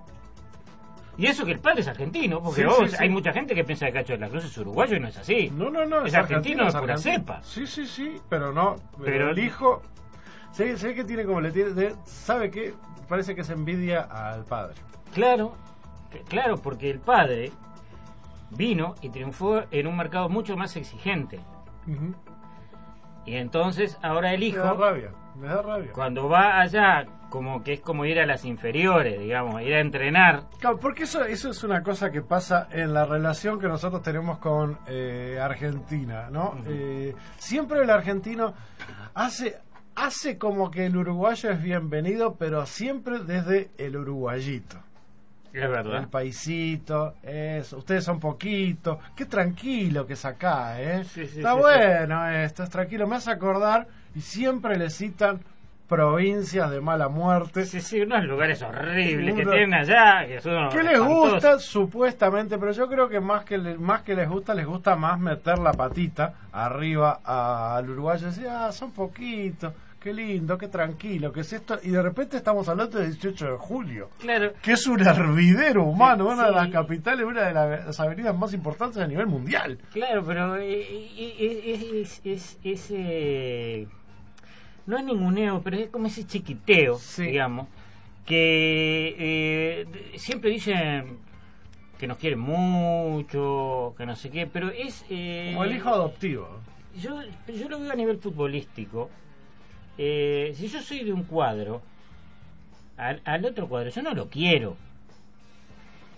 Y eso que el padre es argentino, porque sí, vos, sí, sí. hay mucha gente que piensa que Cacho de la Cruz es uruguayo y no es así. No, no, no. Es, es argentino, es pura cepa. Sí, sí, sí, pero no. Pero, pero el hijo, sé, sé que tiene como le tiene, de, ¿sabe qué? Parece que se envidia al padre. Claro, que, claro, porque el padre vino y triunfó en un mercado mucho más exigente. Uh-huh. Y entonces ahora el hijo me da rabia, me da rabia. Cuando va allá, como que es como ir a las inferiores, digamos, ir a entrenar. Claro, porque eso eso es una cosa que pasa en la relación que nosotros tenemos con eh, Argentina, ¿no? Uh-huh. Eh, siempre el argentino hace hace como que el uruguayo es bienvenido, pero siempre desde el uruguayito. Es verdad. El paisito, eso. Ustedes son poquito. Qué tranquilo que es acá, ¿eh? Sí, sí, Está sí, bueno sí. esto, es tranquilo. Me hace acordar, y siempre le citan provincias de mala muerte. Sí, sí, unos lugares horribles Uno, que tienen allá. Que, son que les gusta, supuestamente, pero yo creo que más que le, más que les gusta, les gusta más meter la patita arriba a, al uruguayo y decir, ah, son poquitos. Qué lindo, qué tranquilo, que es esto. Y de repente estamos hablando del dieciocho de julio. Claro. Que es un hervidero humano, sí, una sí. de las capitales, una de las avenidas más importantes a nivel mundial. Claro, pero eh, es, es, es, es eh, no es ninguneo, pero es como ese chiquiteo, sí. digamos, que eh, siempre dicen que nos quieren mucho, que no sé qué, pero es... Eh, como el hijo adoptivo. Yo, yo lo veo a nivel futbolístico. Eh, si yo soy de un cuadro al, al otro cuadro yo no lo quiero,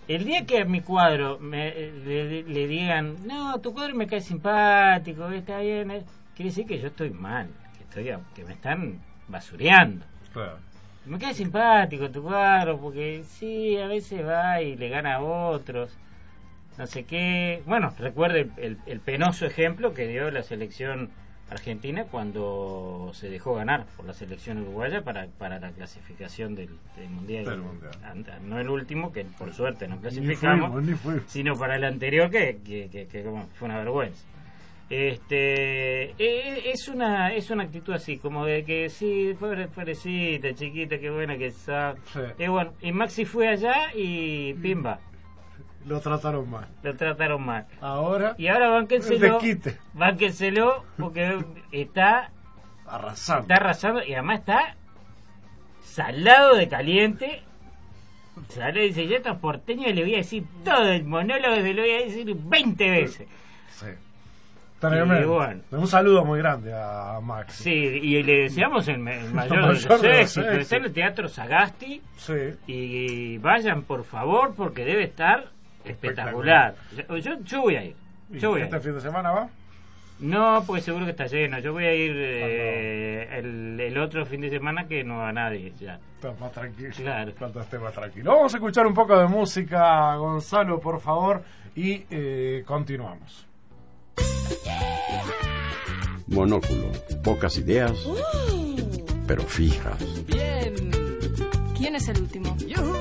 El día que a mi cuadro me, le, le digan, no, tu cuadro me cae simpático, está bien, eh", quiere decir que yo estoy mal, que, estoy, que me están basureando. Claro. Me cae simpático tu cuadro, porque sí, a veces va y le gana a otros, no sé qué. Bueno, recuerde el, el, el penoso ejemplo que dio la selección argentina cuando se dejó ganar por la selección uruguaya para para la clasificación del, del mundial, del mundial. No el último, que por suerte no clasificamos, ni fuimos, ni fuimos. Sino para el anterior, que, que, que, que como fue una vergüenza. Este eh, es una es una actitud así, como de que sí, pobre, pobrecita, chiquita, qué buena que está. Sí. Y bueno, y Maxi fue allá y pimba. Lo trataron mal. Lo trataron mal. Ahora. Y ahora bánquenselo. Desquite. Bánquenselo porque está arrasando. Está arrasando y además está salado de caliente. Sale y dice, yo a estos porteños le voy a decir todo el monólogo, se lo voy a decir veinte veces. Sí. Tremendo. Y bueno. Un saludo muy grande a Max. Sí, y le deseamos el, el mayor, el de los éxitos. Está en el Teatro Sagasti. Sí. Y vayan, por favor, porque debe estar espectacular. Yo, yo, yo voy a ir. Yo voy ¿Este a ir. fin de semana va? No, porque seguro que está lleno. Yo voy a ir eh, el, el otro fin de semana que no va nadie ya. Estás más tranquilo. Claro. Cuando esté más tranquilo. Vamos a escuchar un poco de música, Gonzalo, por favor, y eh, continuamos. Monóculo. Pocas ideas, Uh, pero fijas. bien. ¿Quién es el último?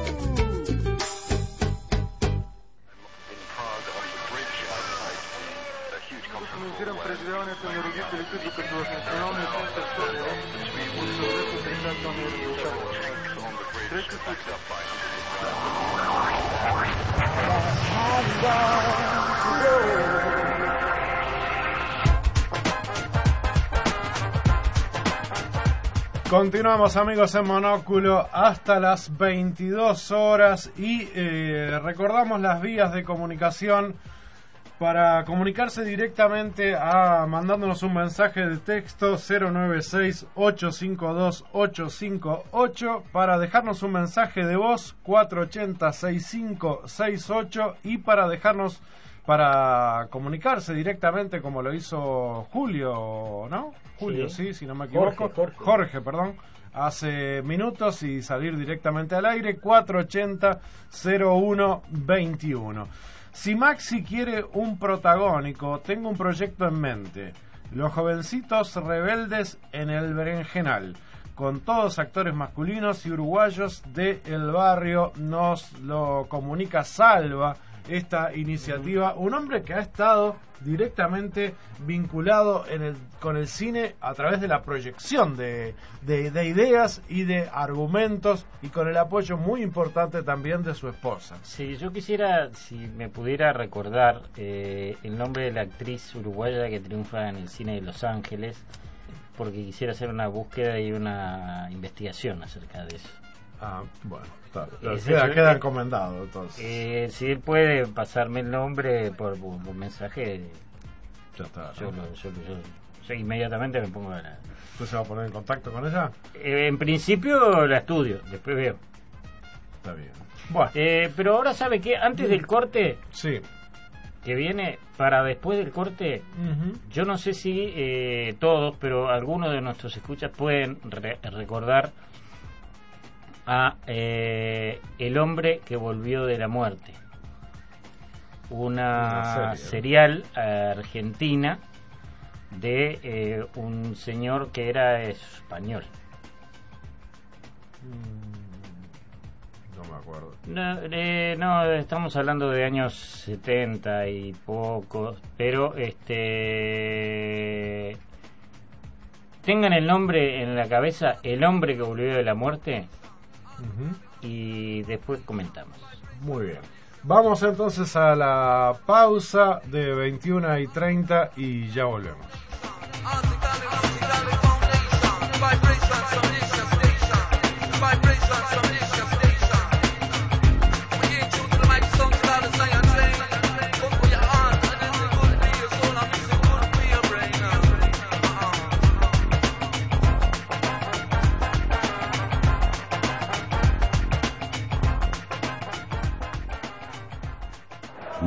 Continuamos, amigos, en Monóculo hasta las veintidós horas y eh, recordamos las vías de comunicación para comunicarse directamente a mandándonos un mensaje de texto cero nueve seis, ocho cinco dos, ocho cinco ocho, para dejarnos un mensaje de voz cuatro ocho cero, seis cinco seis ocho y para dejarnos para comunicarse directamente como lo hizo Julio, ¿no? Julio, sí, sí si no me equivoco. Jorge, Jorge. Jorge, perdón. Hace minutos y salir directamente al aire cuatro ochenta, cero uno veintiuno. Si Maxi quiere un protagónico, tengo un proyecto en mente. Los jovencitos rebeldes en el berenjenal, con todos actores masculinos y uruguayos de el barrio. Nos lo comunica Salva esta iniciativa, un hombre que ha estado directamente vinculado en el, con el cine a través de la proyección de, de, de ideas y de argumentos, y con el apoyo muy importante también de su esposa. Sí, yo quisiera, si me pudiera recordar eh, el nombre de la actriz uruguaya que triunfa en el cine de Los Ángeles, porque quisiera hacer una búsqueda y una investigación acerca de eso. Ah, bueno, está, Ese- queda, queda encomendado entonces. Eh, si él puede pasarme el nombre por, por, por mensaje, ya está, yo, ¿no? lo- yo, yo, yo inmediatamente me pongo a la... ¿Usted se va a poner en contacto con ella? Eh, en principio la estudio, después veo. Está bien. Bueno. Eh, pero ahora, ¿sabe qué? Antes del corte, sí, que viene para después del corte, uh-huh. yo no sé si eh, todos, pero algunos de nuestros escuchas pueden re- recordar a eh, El hombre que volvió de la muerte, una, Una serie, ¿no? serial eh, argentina de eh, un señor que era español. No me acuerdo. No, eh, no, estamos hablando de años setenta y pocos, pero este tengan el nombre en la cabeza, El hombre que volvió de la muerte, Uh-huh. y después comentamos. Muy bien. Vamos entonces a la pausa de veintiuna y treinta y ya volvemos.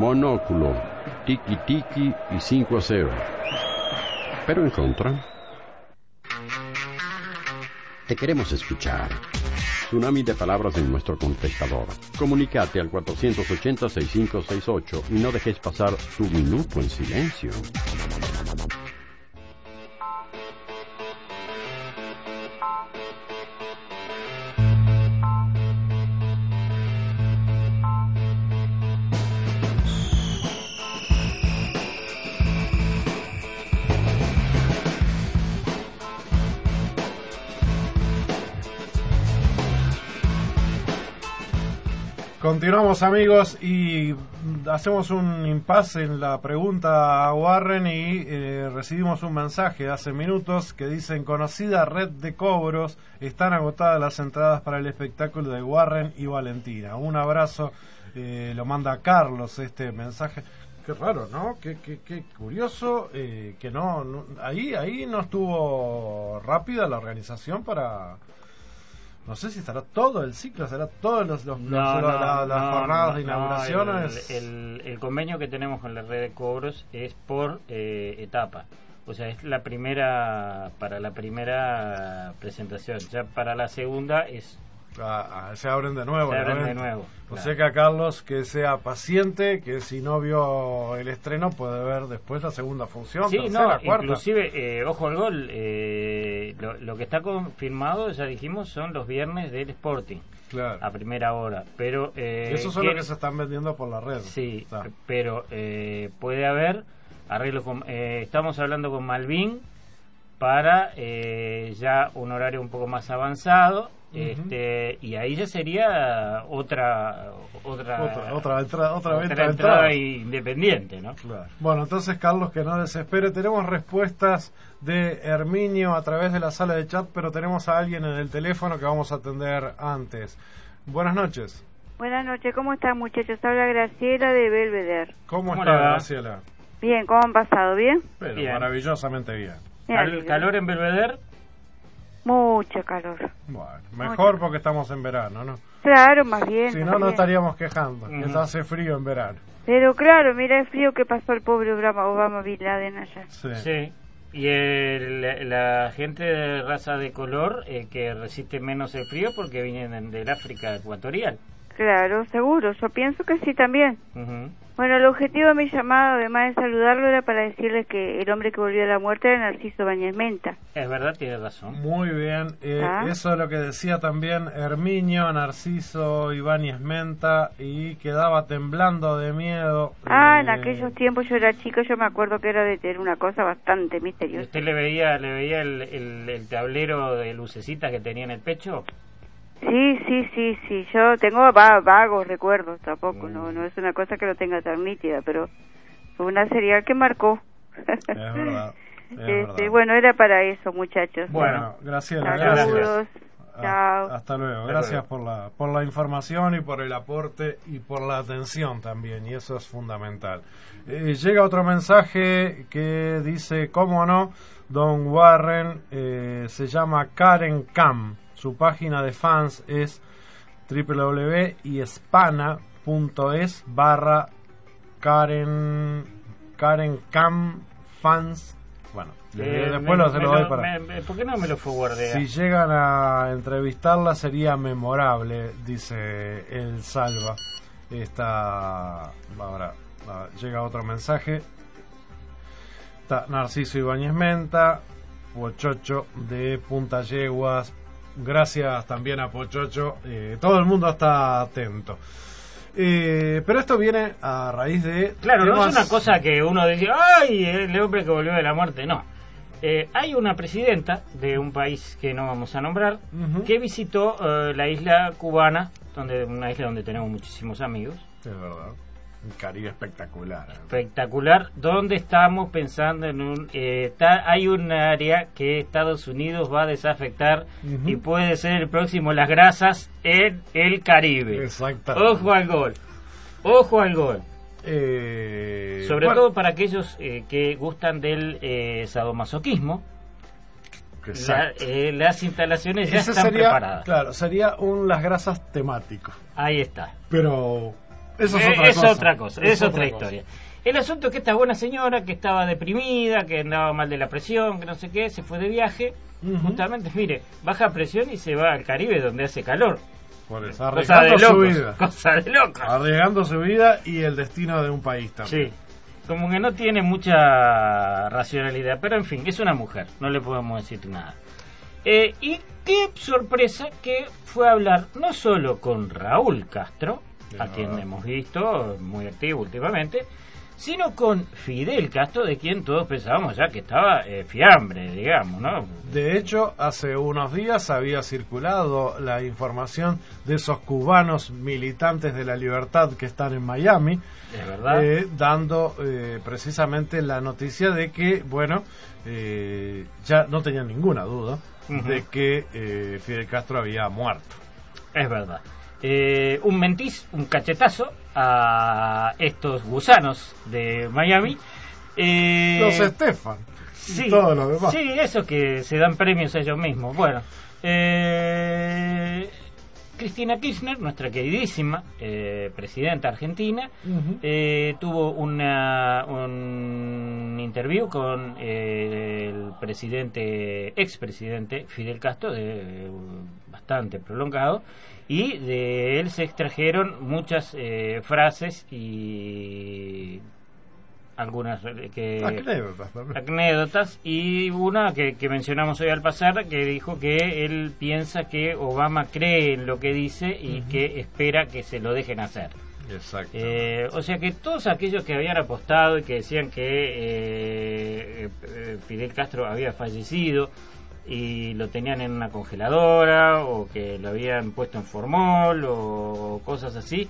Monóculo, Tiki Tiki y cinco a cero. Pero en contra, te queremos escuchar. Tsunami de palabras en nuestro contestador. Comunícate al cuatrocientos ochenta, sesenta y cinco sesenta y ocho y no dejes pasar tu minuto en silencio. Continuamos, amigos, y hacemos un impasse en la pregunta a Warren y eh, recibimos un mensaje hace minutos que dice: en conocida red de cobros están agotadas las entradas para el espectáculo de Warren y Valentina. Un abrazo, eh, lo manda Carlos este mensaje. Qué raro, ¿no? Qué, qué, qué curioso eh, que no, no ahí ahí no estuvo rápida la organización para... No sé si estará todo el ciclo, será todos los, los, no, los no, la, las no, jornadas no, de inauguraciones. El, el, el convenio que tenemos con la red de cobros es por eh, etapa. O sea, es la primera, para la primera presentación. Ya para la segunda es... Ah, ah, se abren de nuevo. Se abren ¿no? de nuevo. O Claro. sea que a Carlos que sea paciente, que si no vio el estreno puede ver después la segunda función, Sí, tercera, no, cuarta. inclusive, eh, ojo al gol, eh, lo, lo que está confirmado, ya dijimos, son los viernes del Sporting. Claro. A primera hora, pero... Eh, Esos son que, los que se están vendiendo por la red. Sí, Está. pero eh, puede haber arreglos con... Eh, estamos hablando con Malvin para eh, ya un horario un poco más avanzado. Este, y ahí ya sería otra otra Otra, otra, entrada, otra, otra venta de entrada entradas. independiente, ¿no? Claro. Bueno, entonces, Carlos, que no desespere. Tenemos respuestas de Herminio a través de la sala de chat, pero tenemos a alguien en el teléfono que vamos a atender antes. Buenas noches. Buenas noches, ¿cómo están, muchachos? Habla Graciela de Belvedere. ¿Cómo, ¿Cómo está, le va? Graciela? Bien, ¿cómo han pasado? ¿Bien? Pero Bien. maravillosamente bien. Me Cal- alegro. ¿Calor en Belvedere? Mucho calor. Bueno, mejor porque estamos en verano, ¿no? Claro, más bien. Si más no, no bien. estaríamos quejando, que Ujú. hace frío en verano. Pero claro, mira el frío que pasó el pobre Obama, Obama Bin Laden allá. Sí. Sí. Y el- la, la gente de raza de color eh, que resiste menos el frío porque vienen del África ecuatorial. Claro, seguro, yo pienso que sí también. Ujú. Bueno, el objetivo de mi llamado, además de saludarlo, era para decirles que el hombre que volvió a la muerte era Narciso Báñez Menta. Es verdad, tiene razón. Muy bien, eh, Ah. eso es lo que decía también Herminio, Narciso, Ibáñez Menta, y quedaba temblando de miedo. Ah, eh, en aquellos tiempos yo era chico, yo me acuerdo que era de tener una cosa bastante ¿Y misteriosa. usted le veía le veía el, el, el tablero de lucecitas que tenía en el pecho? Sí, sí, sí, sí, yo tengo va- vagos recuerdos tampoco, Mm. no no es una cosa que lo tenga tan nítida, pero fue una serial que marcó. Es verdad, es este, verdad. bueno, era para eso, muchachos. Bueno, Graciela, Saludos. gracias. Chao. Ah, hasta luego. Hasta Gracias luego. por la por la información y por el aporte y por la atención también, y eso es fundamental. Eh, llega otro mensaje que dice, cómo no, Don Warren, eh, se llama Karen Cam. Su página de fans es doble u doble u doble u punto hispana punto es barra Karen Karen Cam fans. Bueno, Eh, después me- lo, se me lo doy lo- para... me- me- ¿Por qué no me lo forwardea? Si llegan a entrevistarla sería memorable, dice el Salva. Está ahora ah, llega otro mensaje. Está Narciso Ibáñez Menta, Pochocho de Punta Yeguas. Gracias también a Pochocho. Eh, todo el mundo está atento. Eh, pero esto viene a raíz de... Claro, no temas- es una cosa que uno dice, ¡ay! El hombre que volvió de la muerte. No. Eh, hay una presidenta de un país que no vamos a nombrar Ujú. que visitó eh, la isla cubana, donde una isla donde tenemos muchísimos amigos. Es verdad. Un Caribe espectacular. Espectacular, donde estamos pensando en un... eh, está- hay un área que Estados Unidos va a desafectar Ujú. y puede ser el próximo Las Grasas en el Caribe. Exactamente. Ojo al gol. Ojo al gol. Eh, Sobre bueno, todo para aquellos eh, que gustan del eh, sadomasoquismo, la- exacto. eh, las instalaciones ya Ese están sería, preparadas. claro, sería un Las Grasas temático. Ahí está. Pero Eso es eh, otra es cosa. otra cosa, es, es otra, otra historia. El asunto es que esta buena señora, que estaba deprimida, que andaba mal de la presión, que no sé qué, se fue de viaje, uh-huh. justamente, mire, baja presión y se va al Caribe donde hace calor. Por eso, cosa de arriesgando locos, su vida. cosa de locos. Arriesgando su vida y el destino de un país también. Sí, como que no tiene mucha racionalidad, pero en fin, es una mujer, no le podemos decir nada. Eh, y qué sorpresa que fue a hablar no solo con Raúl Castro, a quien hemos visto muy activo últimamente, sino con Fidel Castro, de quien todos pensábamos ya que estaba eh, fiambre, digamos, ¿no? De hecho, hace unos días había circulado la información de esos cubanos militantes de la libertad que están en Miami, es verdad, eh, dando eh, precisamente la noticia de que, bueno, eh, ya no tenían ninguna duda uh-huh. de que eh, Fidel Castro había muerto. Es verdad. Eh, un mentiz, un cachetazo a estos gusanos de Miami. Eh, los Estefan sí, y todos los demás. Sí, esos que se dan premios a ellos mismos. Bueno, eh, Cristina Kirchner, nuestra queridísima eh, presidenta argentina, uh-huh. eh, tuvo una, un interview con eh, el presidente, expresidente Fidel Castro, de, bastante prolongado. Y de él se extrajeron muchas eh, frases y algunas que, anécdotas, anécdotas y una que, que mencionamos hoy al pasar, que dijo que él piensa que Obama cree en lo que dice y uh-huh. que espera que se lo dejen hacer. Exacto. Eh, o sea que todos aquellos que habían apostado y que decían que eh, eh, Fidel Castro había fallecido y lo tenían en una congeladora o que lo habían puesto en formol o cosas así,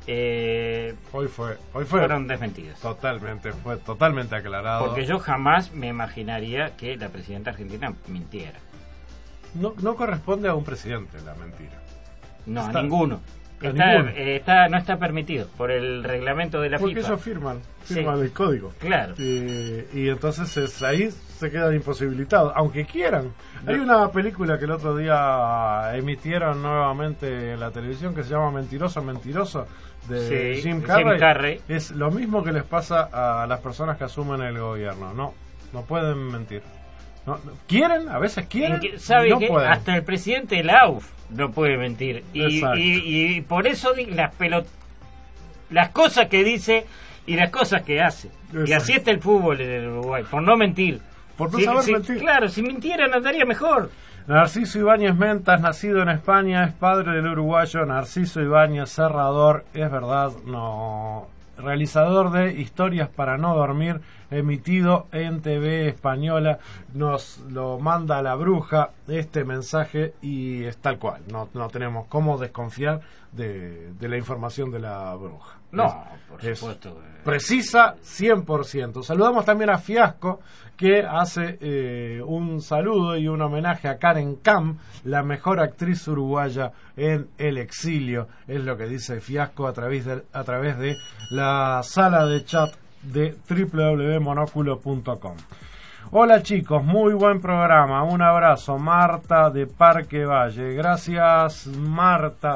eh, hoy fue hoy fue fueron desmentidos. Totalmente, fue totalmente aclarado. Porque yo jamás me imaginaría que la presidenta argentina mintiera. No, no corresponde a un presidente la mentira. No, está, a ninguno. A está, ninguno. Eh, está, no está permitido por el reglamento de la Porque FIFA. ellos firman, firman sí. el código. Claro. Y, y entonces es, ahí se quedan imposibilitados, aunque quieran. Hay una película que el otro día emitieron nuevamente en la televisión que se llama Mentiroso, Mentiroso, de sí, Jim Carrey. Jim Carrey. Es lo mismo que les pasa a las personas que asumen el gobierno. No, no pueden mentir. No, quieren, a veces quieren, que, ¿sabe no que pueden. Hasta el presidente de la A U F no puede mentir. Y, y, y por eso las pelot las cosas que dice y las cosas que hace. Exacto. Y así está el fútbol en el Uruguay, por no mentir. Por no si, saber si, mentir. Claro, si mintieran andaría mejor. Narciso Ibáñez Mentas, nacido en España, es padre del uruguayo Narciso Ibáñez Serrador, es verdad, no... realizador de Historias para no dormir, emitido en T V española, nos lo manda la bruja este mensaje y es tal cual, no, no tenemos cómo desconfiar de, de la información de la bruja. No, es, por es supuesto. Precisa cien por ciento. Saludamos también a Fiasco, que hace eh, un saludo y un homenaje a Karen Kam, la mejor actriz uruguaya en el exilio. Es lo que dice Fiasco a través de, a través de la sala de chat de doble u doble u doble u punto monóculo punto com. Hola chicos, muy buen programa. Un abrazo, Marta de Parque Valle. Gracias, Marta.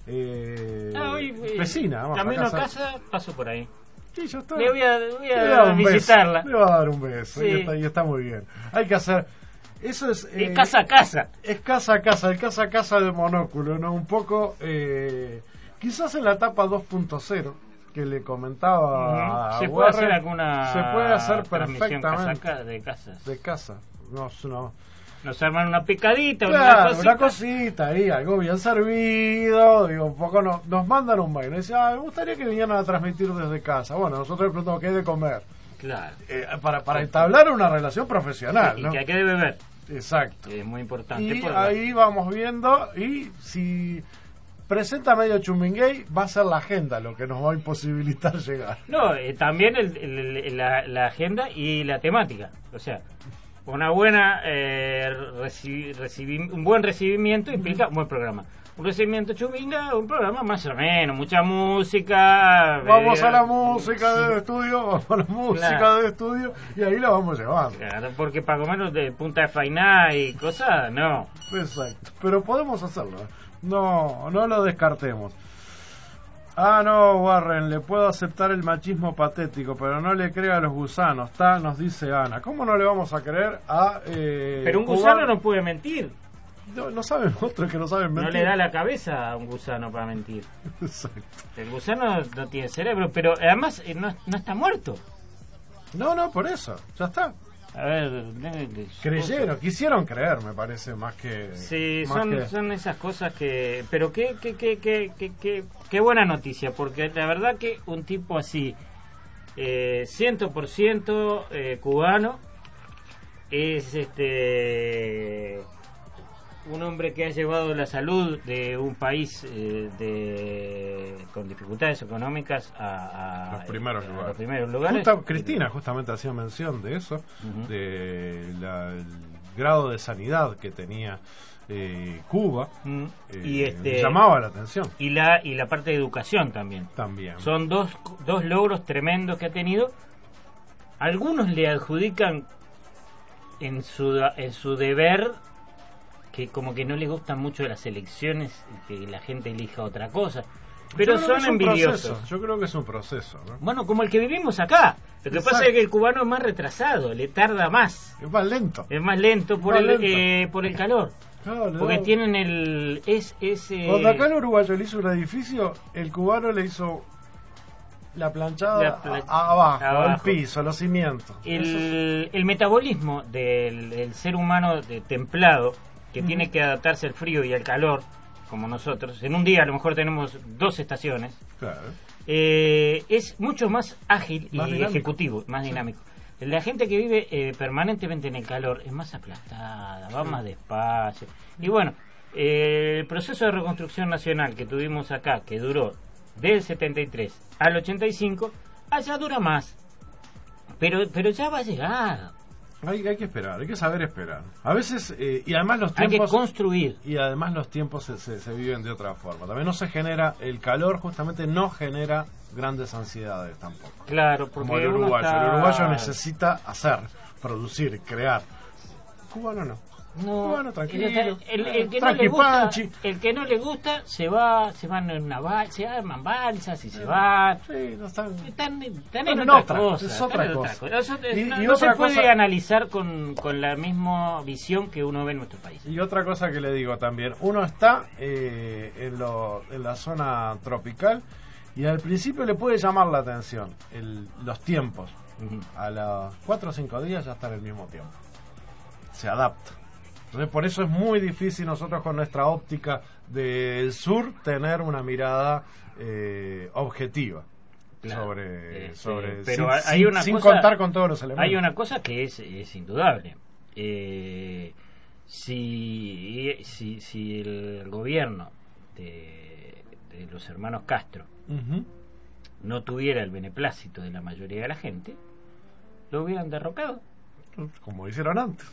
Eh, ah, hoy, vecina, vamos camino a a casa. casa, paso por ahí. Sí, yo estoy. Le voy a, voy a, le voy a visitarla. Le voy a dar un beso. Sí. Y, está, y está muy bien. Hay que hacer. Eso es. Eh, eh, casa a casa. Es casa a casa, el casa a casa de Monóculo, ¿no? Un poco. Eh, quizás en la etapa dos punto cero, que le comentaba. Uh-huh. Se a puede Warren, hacer alguna. Se puede hacer perfectamente. Casa de casas. De casa. No, no. Nos arman una picadita, claro, una cosita. una cosita ahí, algo bien servido, digo, un poco no, nos mandan un mail, nos dicen, ah, me gustaría que vinieran a transmitir desde casa. Bueno, nosotros le preguntamos qué hay de comer. Claro. Eh, para, para entablar una relación profesional, y ¿no? que hay que de beber. Exacto. Es muy importante. Y por ahí vamos viendo, y si presenta medio chuminguey, va a ser la agenda lo que nos va a imposibilitar llegar. No, eh, también el, el, el, la, la agenda y la temática, o sea... Una buena eh, reci recibi un buen recibimiento implica un buen programa. Un recibimiento chuminga, un programa más o menos, mucha música. Vamos eh, a la música sí. del estudio, vamos a la música claro. del estudio y ahí la vamos llevando. Claro, porque para comer de punta de fainá y cosas, no. Exacto, pero podemos hacerlo, no, no lo descartemos. Ah, no, Warren, le puedo aceptar el machismo patético, pero no le crea a los gusanos, ¿está? Nos dice Ana. ¿Cómo no le vamos a creer a... Eh, pero un gusano cubano? No puede mentir. No, no saben otros que no saben mentir. No le da la cabeza a un gusano para mentir. Exacto. El gusano no tiene cerebro, pero además eh, no, no está muerto. No, no, por eso, ya está. A ver, creyeron, quisieron creer, me parece, más que... Sí, más son, que... son esas cosas que... Pero qué, qué, qué, qué, qué, qué, qué buena noticia, porque la verdad que un tipo así, eh, cien por ciento eh, cubano, es este... un hombre que ha llevado la salud de un país eh, de con dificultades económicas a, a, los, primeros a, lugares. a los primeros lugares. Justa, Cristina justamente hacía mención de eso, uh-huh. de la, el grado de sanidad que tenía eh, Cuba, uh-huh. eh, y este, llamaba la atención. Y la y la parte de educación también. También. Son dos, dos logros tremendos que ha tenido. Algunos le adjudican en su, en su deber que como que no les gustan mucho las elecciones, que la gente elija otra cosa, pero son envidiosos. Yo creo que es un proceso, ¿no? Bueno, como el que vivimos acá. Lo que Exacto. pasa es que el cubano es más retrasado, le tarda más. Es más lento. Es más lento por, el, lento. Eh, por el calor. Claro, porque no. tienen el... Es, es, eh... Cuando acá el uruguayo le hizo un edificio, el cubano le hizo la planchada la pla... a, abajo, abajo, el piso, los cimientos. El, el metabolismo del, del ser humano de, templado, que mm. tiene que adaptarse al frío y al calor, como nosotros. En un día a lo mejor tenemos dos estaciones. Claro. Eh, es mucho más ágil más y dinámico. ejecutivo, más sí. dinámico. La gente que vive eh, permanentemente en el calor es más aplastada, va sí. más despacio. Y bueno, eh, el proceso de reconstrucción nacional que tuvimos acá, que duró del setenta y tres al ochenta y cinco, allá dura más. Pero, pero ya va a llegar. Hay, hay que esperar, hay que saber esperar. A veces, eh, y además los tiempos... Hay que construir. Y además los tiempos se, se, se viven de otra forma. También no se genera, el calor justamente no genera grandes ansiedades tampoco. Claro, porque como el uruguayo. Está... El uruguayo necesita hacer, producir, crear. Cubano no. No, bueno, tranquilo. El, el, el, que no le gusta, el que no le gusta se va, se van en una balsa, se arman balsas y se van. Sí, no están, están, están en, en otra, otra cosa. Es otra cosa. Otra cosa. No, y, no, y no otra se puede cosa, analizar con, con la misma visión que uno ve en nuestro país. Y otra cosa que le digo también, uno está eh, en, lo, en la zona tropical y al principio le puede llamar la atención el, los tiempos. Uh-huh. A los cuatro o cinco días ya está en el mismo tiempo. Se adapta. Entonces por eso es muy difícil nosotros con nuestra óptica del sur tener una mirada eh, objetiva claro, sobre, eh, sobre sí, pero sin, hay una sin cosa, contar con todos los elementos. Hay una cosa que es, es indudable. Eh, si, si, si el gobierno de, de los hermanos Castro uh-huh. no tuviera el beneplácito de la mayoría de la gente, lo hubieran derrocado. Como hicieron antes.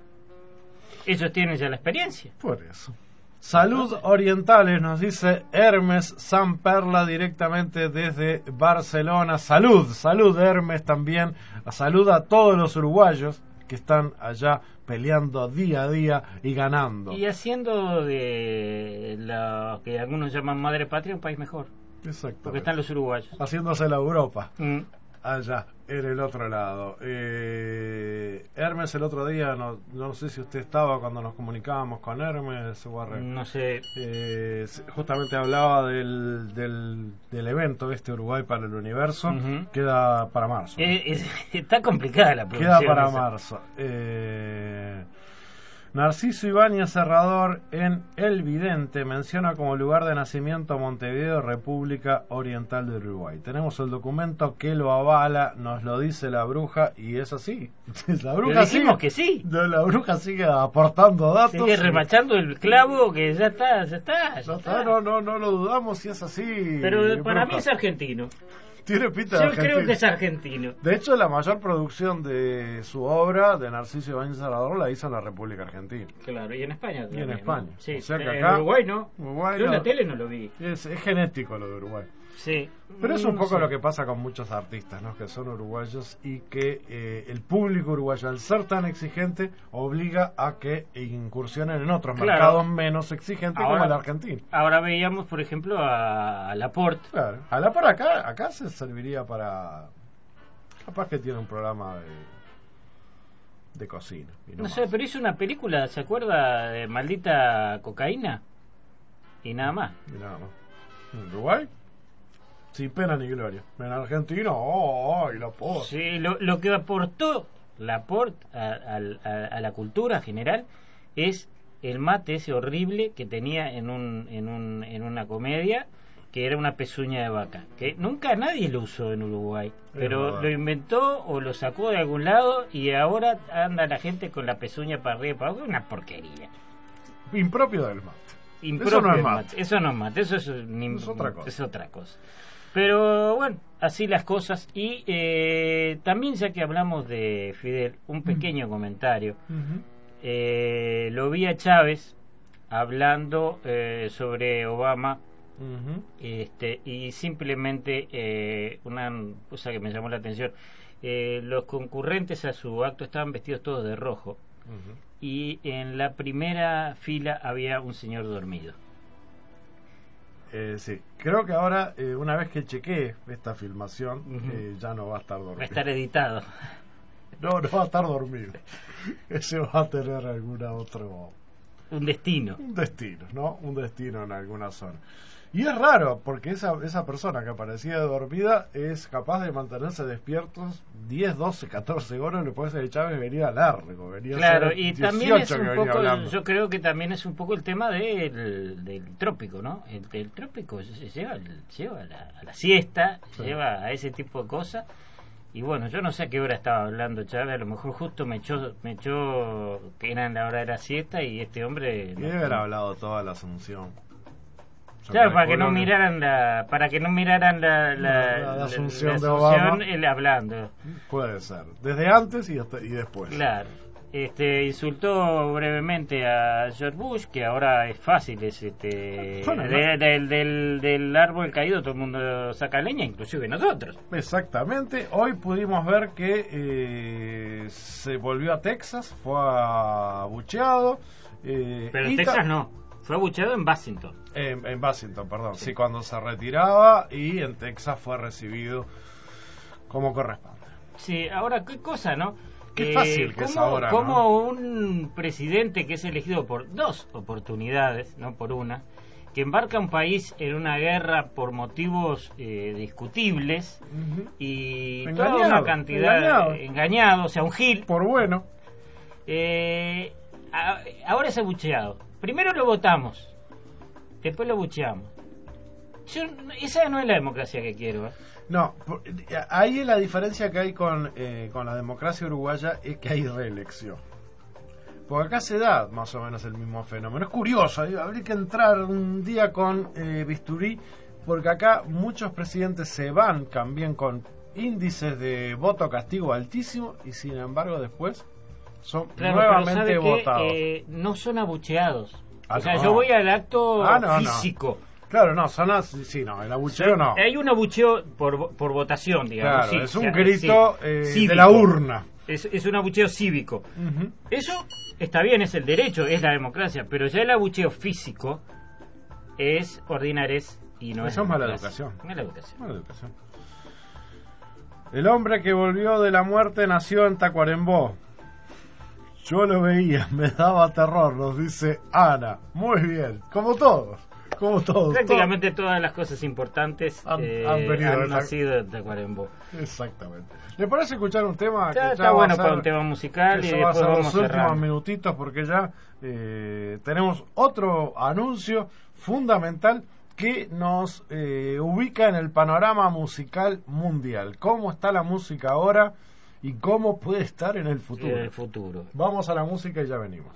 Ellos tienen ya la experiencia. Por eso. Salud Orientales, nos dice Hermes Samperla directamente desde Barcelona. Salud, salud Hermes también. Salud a todos los uruguayos que están allá peleando día a día y ganando. Y haciendo de lo que algunos llaman madre patria un país mejor. Exacto. Porque están los uruguayos. Haciéndose la Europa. Mm. Allá, en el otro lado. Eh, Hermes el otro día, no, no sé si usted estaba cuando nos comunicábamos con Hermes, Warren. No sé. Eh, justamente hablaba del, del, del evento este Uruguay para el Universo. Uh-huh. Queda para marzo. Eh, es, está complicada la producción. Queda para esa. marzo. Eh, Narciso Ibáñez Serrador en El Vidente menciona como lugar de nacimiento Montevideo, República Oriental del Uruguay. Tenemos el documento que lo avala, nos lo dice la bruja y es así. La bruja Pero dijimos sigue, que sí. La bruja sigue aportando datos. Sigue remachando el clavo que ya está, ya está. Ya no, está. no, no, no lo dudamos si es así. Pero para bruja. mí es argentino. Tiene pinta de Yo argentino. creo que es argentino. De hecho, la mayor producción de su obra, de Narciso Ibáñez Salvador, la hizo en la República Argentina. Claro, y en España Y en también, España. ¿no? Sí, O sea que en acá- Uruguay no. Uruguay Yo en no. la tele no lo vi. Es, es genético lo de Uruguay. Sí. Pero es un No poco sé. lo que pasa con muchos artistas, ¿no? Que son uruguayos y que eh, el público uruguayo, al ser tan exigente, obliga a que incursionen en otros Claro. mercados menos exigentes como el argentino. Ahora veíamos, por ejemplo, a, a Laporte. Claro. A la par acá, acá se serviría para... Capaz que tiene un programa de, de cocina. y No no sé, más. pero hizo una película, ¿se acuerda de Maldita Cocaína? Y nada más. Y nada más. ¿En Uruguay? Sin pena ni gloria. En Argentina, oh, oh, y la por. Sí, lo, lo que aportó Laporte a, a, a, a la cultura general es el mate ese horrible que tenía en un, en un en una comedia, que era una pezuña de vaca, que nunca nadie lo usó en Uruguay, pero verdad. lo inventó o lo sacó de algún lado y ahora anda la gente con la pezuña para arriba y para abajo, una porquería. Impropio del mate. Impropio Eso no es del mate. Eso no es mate, eso es, un im- Es otra cosa. es otra cosa. Pero bueno, así las cosas. Y eh, también, ya que hablamos de Fidel, un pequeño comentario. Eh, lo vi a Chávez hablando eh, sobre Obama. Ujú. Este, y simplemente eh, una cosa que me llamó la atención, eh, los concurrentes a su acto estaban vestidos todos de rojo Ujú. y en la primera fila había un señor dormido. Eh, sí, creo que ahora, eh, una vez que chequee esta filmación, Ujú. eh, ya no va a estar dormido. Va a estar editado. No, no va a estar dormido. Ese va a tener alguna otro... Un destino. Un destino, ¿no? Un destino en alguna zona. Y es raro, porque esa, esa persona que aparecía dormida es capaz de mantenerse despiertos diez, doce, catorce horas. Después de Chávez venía largo. Venía a Claro, ser y dieciocho también es que un venía poco, hablando. yo creo que también es un poco el tema del, del trópico, ¿no? El, el trópico se lleva, lleva a, la, a la siesta, Sí. lleva a ese tipo de cosas. Y bueno, yo no sé a qué hora estaba hablando Chávez, a lo mejor justo me echó, me echó que era en la hora de la siesta y este hombre... Y debe haber hablado toda la Asunción. Yo Claro, para que calculo no miraran la, para que no miraran la, la, La- la la- Asunción la de Obama. Asunción, él hablando. Puede ser. Desde antes y, hasta, y después. Claro. Este, insultó brevemente a George Bush, que ahora es fácil, es este Bueno, de- no. del, del, del árbol caído todo el mundo saca leña, inclusive nosotros. Exactamente. Hoy pudimos ver que eh, se volvió a Texas, fue abucheado. Eh, Pero en y Texas ta- no, fue abucheado en Washington. En, en Washington, perdón. Sí. cuando se retiraba, y en Texas fue recibido como corresponde. Sí, ahora qué cosa, ¿no? Qué fácil que es cómo- ahora, cómo ¿no? un presidente que es elegido por dos oportunidades, no por una, que embarca un país en una guerra por motivos eh, discutibles y toda Engañado, una cantidad engañado. engañado, o sea, un gil. Por bueno. Eh, a- ahora es abucheado. Primero lo votamos, después lo abucheamos. Yo, esa no es la democracia que quiero. ¿eh? No, por- ahí la diferencia que hay con, eh, con la democracia uruguaya es que hay reelección. Porque acá se da más o menos el mismo fenómeno. Es curioso, ¿eh? Habría que entrar un día con eh, bisturí, porque acá muchos presidentes se van también con índices de voto castigo altísimo y sin embargo después son Claro, nuevamente pero ¿sabe qué? votados. Eh, no son abucheados. Ah, o sea, no. yo voy al acto Ah, no, no. físico. Claro, no, son así, sí, no, el abucheo no. Hay un abucheo por, vo- por votación, digamos. Claro, sí, es un o sea, grito sí, eh, de cívico. la urna. Es, es un abucheo cívico. Ujú. Eso está bien, es el derecho, es la democracia, pero ya el abucheo físico es ordinares y no es Eso es mala democracia. educación. Mala educación. Mala educación. El hombre que volvió de la muerte nació en Tacuarembó. Yo lo veía, me daba terror, nos dice Ana. Muy bien, como todos, como todos. Prácticamente todas las cosas importantes Han- eh, han venido de han la- nacido de Tacuarembó. todos. Exactamente. ¿Le parece escuchar un tema? Está, que está ya va bueno a ser- para un tema musical que y ya va a después ser vamos los últimos cerrando. minutitos porque ya eh, tenemos otro anuncio fundamental que nos eh, ubica en el panorama musical mundial. ¿Cómo está la música ahora y cómo puede estar en el futuro? En el futuro. Vamos a la música y ya venimos.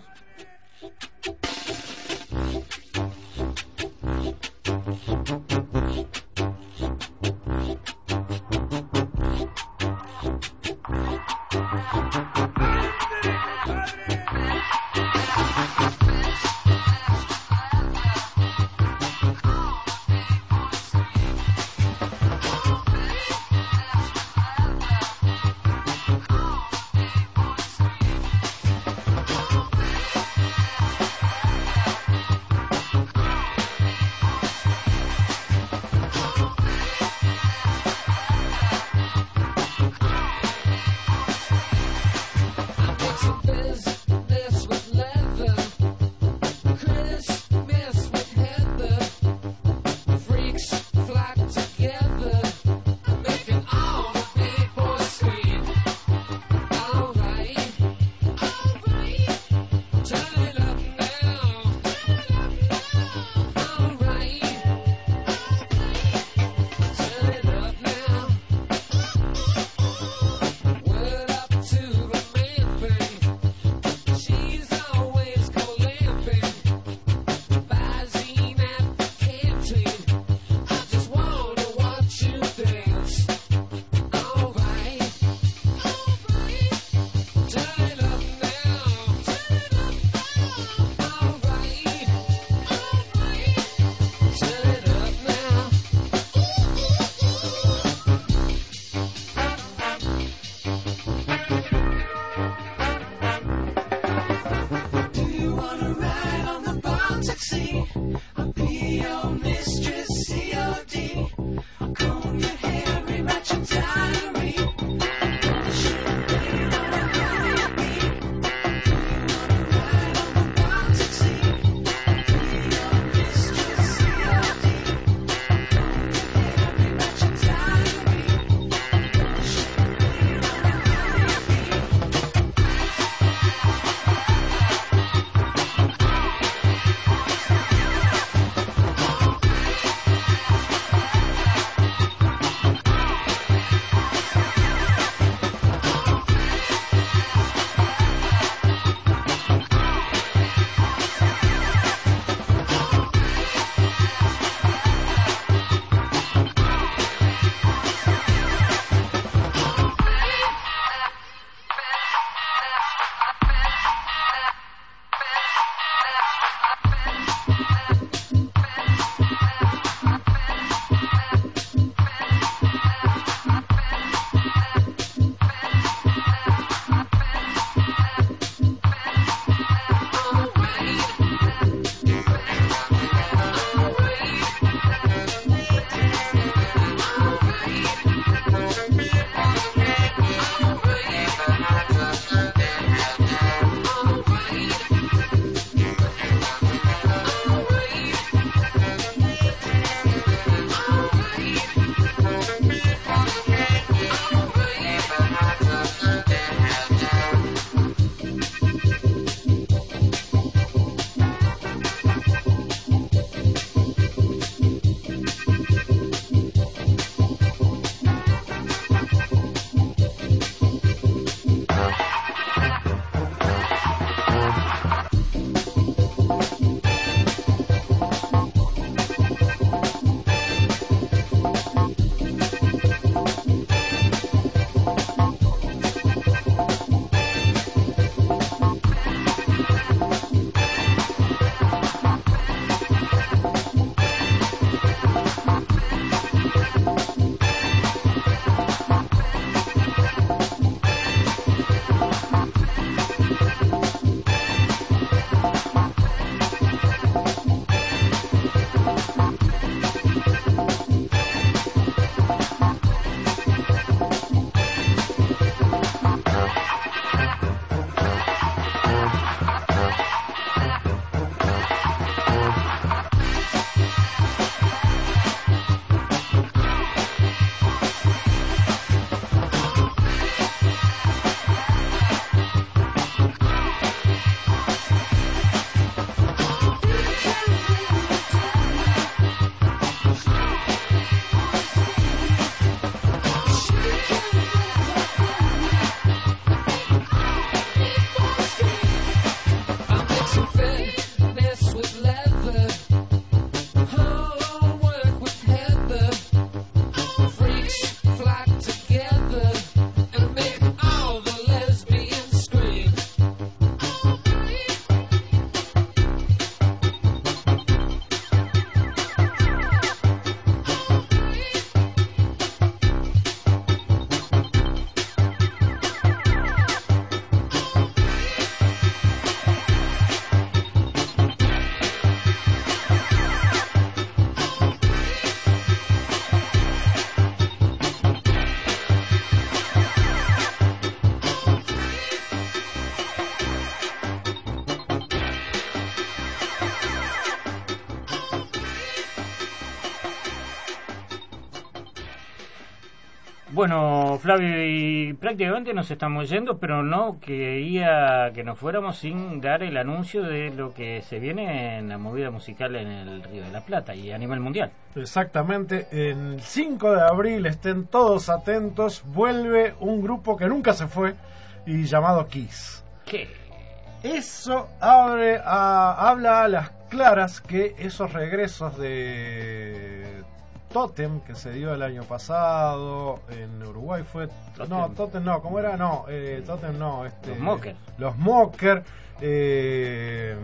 Bueno, Flavio, y prácticamente nos estamos yendo, pero no quería que nos fuéramos sin dar el anuncio de lo que se viene en la movida musical en el Río de la Plata y a nivel mundial. Exactamente, el cinco de abril, estén todos atentos, vuelve un grupo que nunca se fue y llamado Kiss. ¿Qué? Eso abre a, habla a las claras que esos regresos de Totem que se dio el año pasado en Uruguay fue Totem. no Totem no cómo era no eh, Totem no este los Mocker los Mocker eh,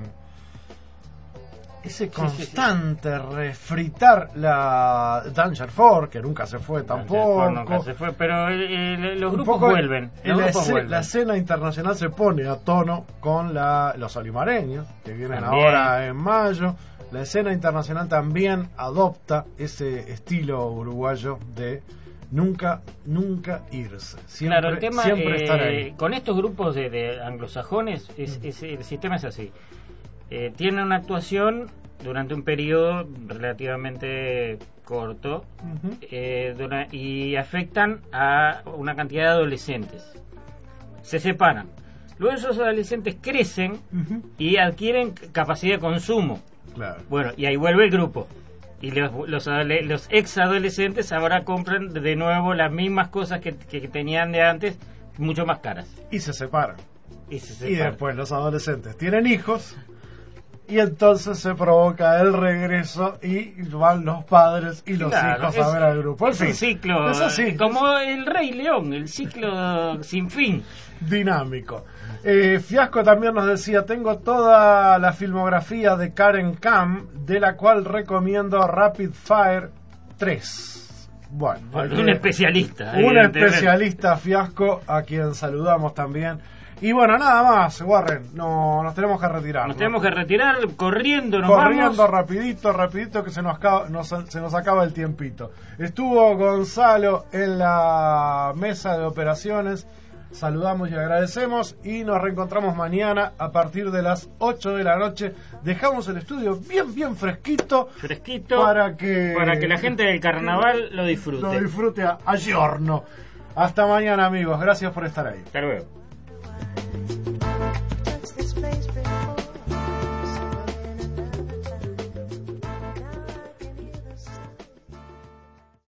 ese constante sí, sí, sí. refritar la Danger Four, que nunca se fue tampoco. Nunca se fue, pero eh, los grupos vuelven. Los la, grupos escena, vuelven. La escena internacional se pone a tono con la, los olimareños, que vienen también. ahora en mayo. La escena internacional también adopta ese estilo uruguayo de nunca, nunca irse. Siempre, claro, el tema, siempre eh, estar ahí. Con estos grupos de, de anglosajones, es, es, el sistema es así. Eh, tienen una actuación durante un periodo relativamente corto uh-huh. eh, dura, y afectan a una cantidad de adolescentes. Se separan. Luego esos adolescentes crecen uh-huh. y adquieren capacidad de consumo. Claro. Bueno, y ahí vuelve el grupo. Y los, los, los ex adolescentes ahora compran de nuevo las mismas cosas que, que tenían de antes, mucho más caras. Y se separan. Y, se separan. Y después los adolescentes tienen hijos. Y entonces se provoca el regreso y van los padres y los claro, hijos es, a ver al grupo. Es un ciclo, es así, como el Rey León, el ciclo sin fin. Dinámico. Eh, Fiasco también nos decía, tengo toda la filmografía de Karen Kam, de la cual recomiendo Rapid Fire tres. Bueno, un que, especialista. Un especialista, Fiasco, a quien saludamos también. Y bueno, nada más, Warren, no, nos tenemos que retirar. Nos ¿no? tenemos que retirar corriendo, nos Corriendo vamos. rapidito, rapidito, que se nos, acaba, nos, se nos acaba el tiempito. Estuvo Gonzalo en la mesa de operaciones, saludamos y agradecemos y nos reencontramos mañana a partir de las ocho de la noche. Dejamos el estudio bien, bien fresquito. Fresquito, para que, para que la gente del carnaval lo disfrute. Lo disfrute a, a giorno. Hasta mañana, amigos, gracias por estar ahí. Hasta luego.